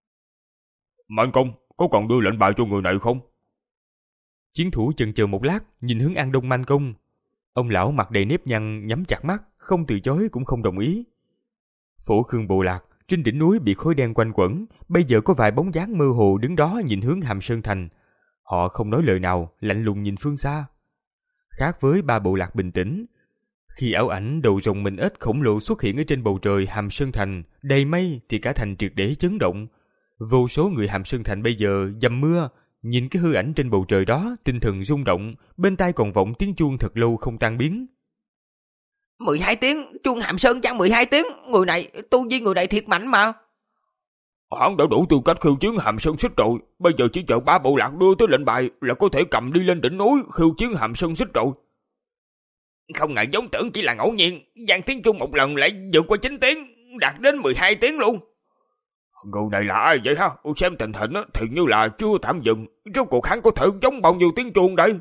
Man Công, có còn đưa lệnh bài cho người này không? Chiến thủ chần chờ một lát, nhìn hướng An Đông Man Công. Ông lão mặt đầy nếp nhăn, nhắm chặt mắt, không từ chối cũng không đồng ý. Phổ Khương bộ lạc, trên đỉnh núi bị khói đen quanh quẩn, bây giờ có vài bóng dáng mơ hồ đứng đó nhìn hướng Hàm Sơn Thành. Họ không nói lời nào, lạnh lùng nhìn phương xa. Khác với ba bộ lạc bình tĩnh, khi ảo ảnh đầu rồng mình ếch khổng lồ xuất hiện ở trên bầu trời Hàm Sơn Thành, đầy mây thì cả thành triệt để chấn động. Vô số người Hàm Sơn Thành bây giờ dầm mưa, nhìn cái hư ảnh trên bầu trời đó, tinh thần rung động, bên tai còn vọng tiếng chuông thật lâu không tan biến. mười hai tiếng, chuông Hàm Sơn chăng mười hai tiếng, người này, tu vi người này thiệt mạnh mà. Hắn đã đủ tư cách khiêu chiến Hàm Sơn Xích rồi, bây giờ chỉ chờ ba bộ lạc đưa tới lệnh bài là có thể cầm đi lên đỉnh núi khiêu chiến Hàm Sơn Xích rồi. Không ngờ giống tưởng chỉ là ngẫu nhiên, vang tiếng chuông một lần lại vượt qua chín tiếng, đạt đến mười hai tiếng luôn. Người này là ai vậy ha? Xem tình hình thì như là chưa tạm dừng, rốt cuộc hắn có thể giống bao nhiêu tiếng chuông đây?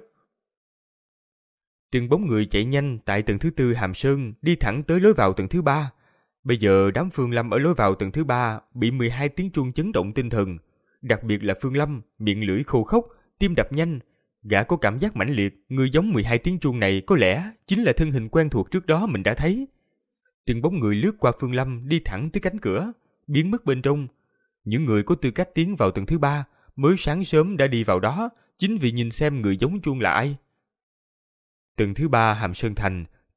Từng bóng người chạy nhanh tại tầng thứ tư Hàm Sơn đi thẳng tới lối vào tầng thứ ba. Bây giờ đám Phương Lâm ở lối vào tầng thứ ba bị mười hai tiếng chuông chấn động tinh thần. Đặc biệt là Phương Lâm, miệng lưỡi khô khốc, tim đập nhanh. Gã có cảm giác mãnh liệt, người giống mười hai tiếng chuông này có lẽ chính là thân hình quen thuộc trước đó mình đã thấy. Từng bóng người lướt qua Phương Lâm đi thẳng tới cánh cửa, biến mất bên trong. Những người có tư cách tiến vào tầng thứ ba mới sáng sớm đã đi vào đó, chính vì nhìn xem người giống chuông là ai. Tầng thứ ba Hàm Sơn Thành,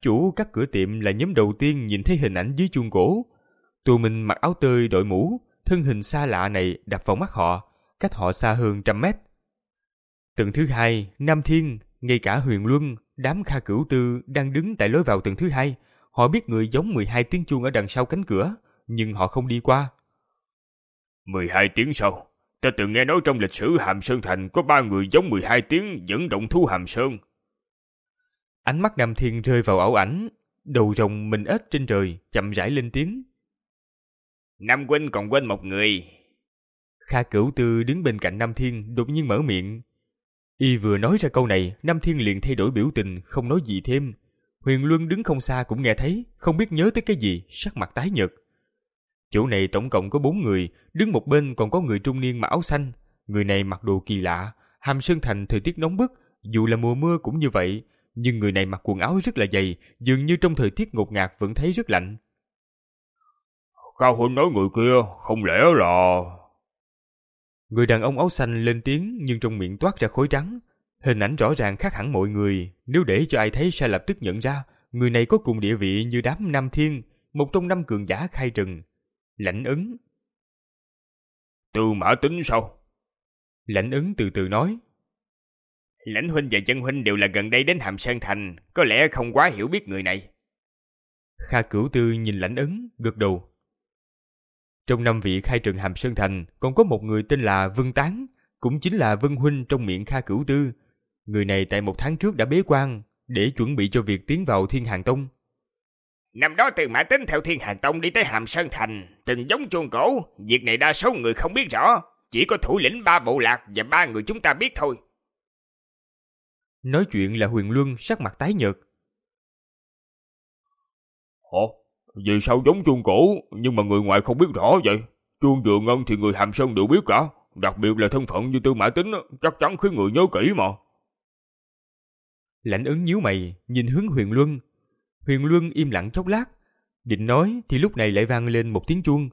Chủ các cửa tiệm là nhóm đầu tiên nhìn thấy hình ảnh dưới chuông cổ. Tù mình mặc áo tơi đội mũ, thân hình xa lạ này đập vào mắt họ, cách họ xa hơn trăm mét. Tầng thứ hai, Nam Thiên, ngay cả Huyền Luân, đám Kha Cửu Tư đang đứng tại lối vào tầng thứ hai. Họ biết người giống mười hai tiếng chuông ở đằng sau cánh cửa, nhưng họ không đi qua. mười hai tiếng sau, ta từng nghe nói trong lịch sử Hàm Sơn Thành có ba người giống mười hai tiếng dẫn động thú Hàm Sơn. Ánh mắt Nam Thiên rơi vào ảo ảnh, đầu rồng mình ếch trên trời, chậm rãi lên tiếng. Nam huynh còn quên một người. Kha Cửu Tư đứng bên cạnh Nam Thiên đột nhiên mở miệng. Y vừa nói ra câu này, Nam Thiên liền thay đổi biểu tình, không nói gì thêm. Huyền Luân đứng không xa cũng nghe thấy, không biết nhớ tới cái gì, sắc mặt tái nhợt. Chỗ này tổng cộng có bốn người, đứng một bên còn có người trung niên mặc áo xanh. Người này mặc đồ kỳ lạ. Hàm Sơn Thành thời tiết nóng bức, dù là mùa mưa cũng như vậy, nhưng người này mặc quần áo rất là dày, dường như trong thời tiết ngột ngạt vẫn thấy rất lạnh. Cao huynh nói người kia, không lẽ là... Người đàn ông áo xanh lên tiếng nhưng trong miệng toát ra khói trắng. Hình ảnh rõ ràng khác hẳn mọi người, nếu để cho ai thấy sẽ lập tức nhận ra, người này có cùng địa vị như đám Nam Thiên, một trong năm cường giả khai trần. Lãnh Ấn. Tư Mã Tính sao? Lãnh Ấn từ từ nói. Lãnh huynh và chân huynh đều là gần đây đến Hàm Sơn Thành, có lẽ không quá hiểu biết người này. Kha Cửu Tư nhìn Lãnh Ấn, gật đầu. Trong năm vị khai trần Hàm Sơn Thành, còn có một người tên là Vân Tán, cũng chính là Vân huynh trong miệng Kha Cửu Tư. Người này tại một tháng trước đã bế quan, để chuẩn bị cho việc tiến vào Thiên Hàng Tông. Năm đó Tư Mã Tính theo Thiên Hàng Tông đi tới Hàm Sơn Thành, từng giống chuông cổ. Việc này đa số người không biết rõ, chỉ có thủ lĩnh ba bộ lạc và ba người chúng ta biết thôi. Nói chuyện là Huyền Luân, sắc mặt tái nhợt. Ồ, vì sao giống chuông cổ, nhưng mà người ngoài không biết rõ vậy? Chuông vừa ngân thì người Hàm Sơn đều biết cả, đặc biệt là thân phận như Tư Mã Tính, chắc chắn khiến người nhớ kỹ mà. Lãnh Ấn nhíu mày, nhìn hướng Huyền Luân. Huyền Luân im lặng chốc lát, định nói thì lúc này lại vang lên một tiếng chuông.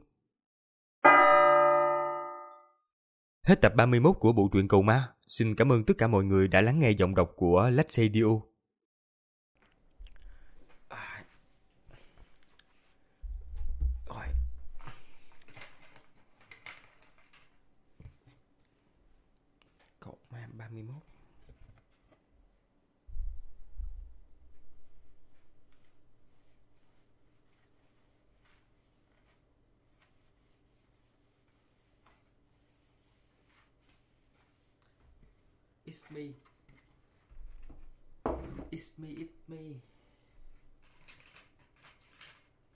Hết tập ba mươi mốt của bộ truyện Cầu Ma. Xin cảm ơn tất cả mọi người đã lắng nghe giọng đọc của Lách Radio. Cầu Ma ba mươi mốt. It's me. It's me, it's me.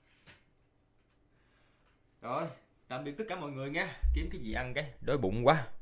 Rồi, tạm biệt tất cả mọi người nha. Kiếm cái gì ăn cái, đói bụng quá.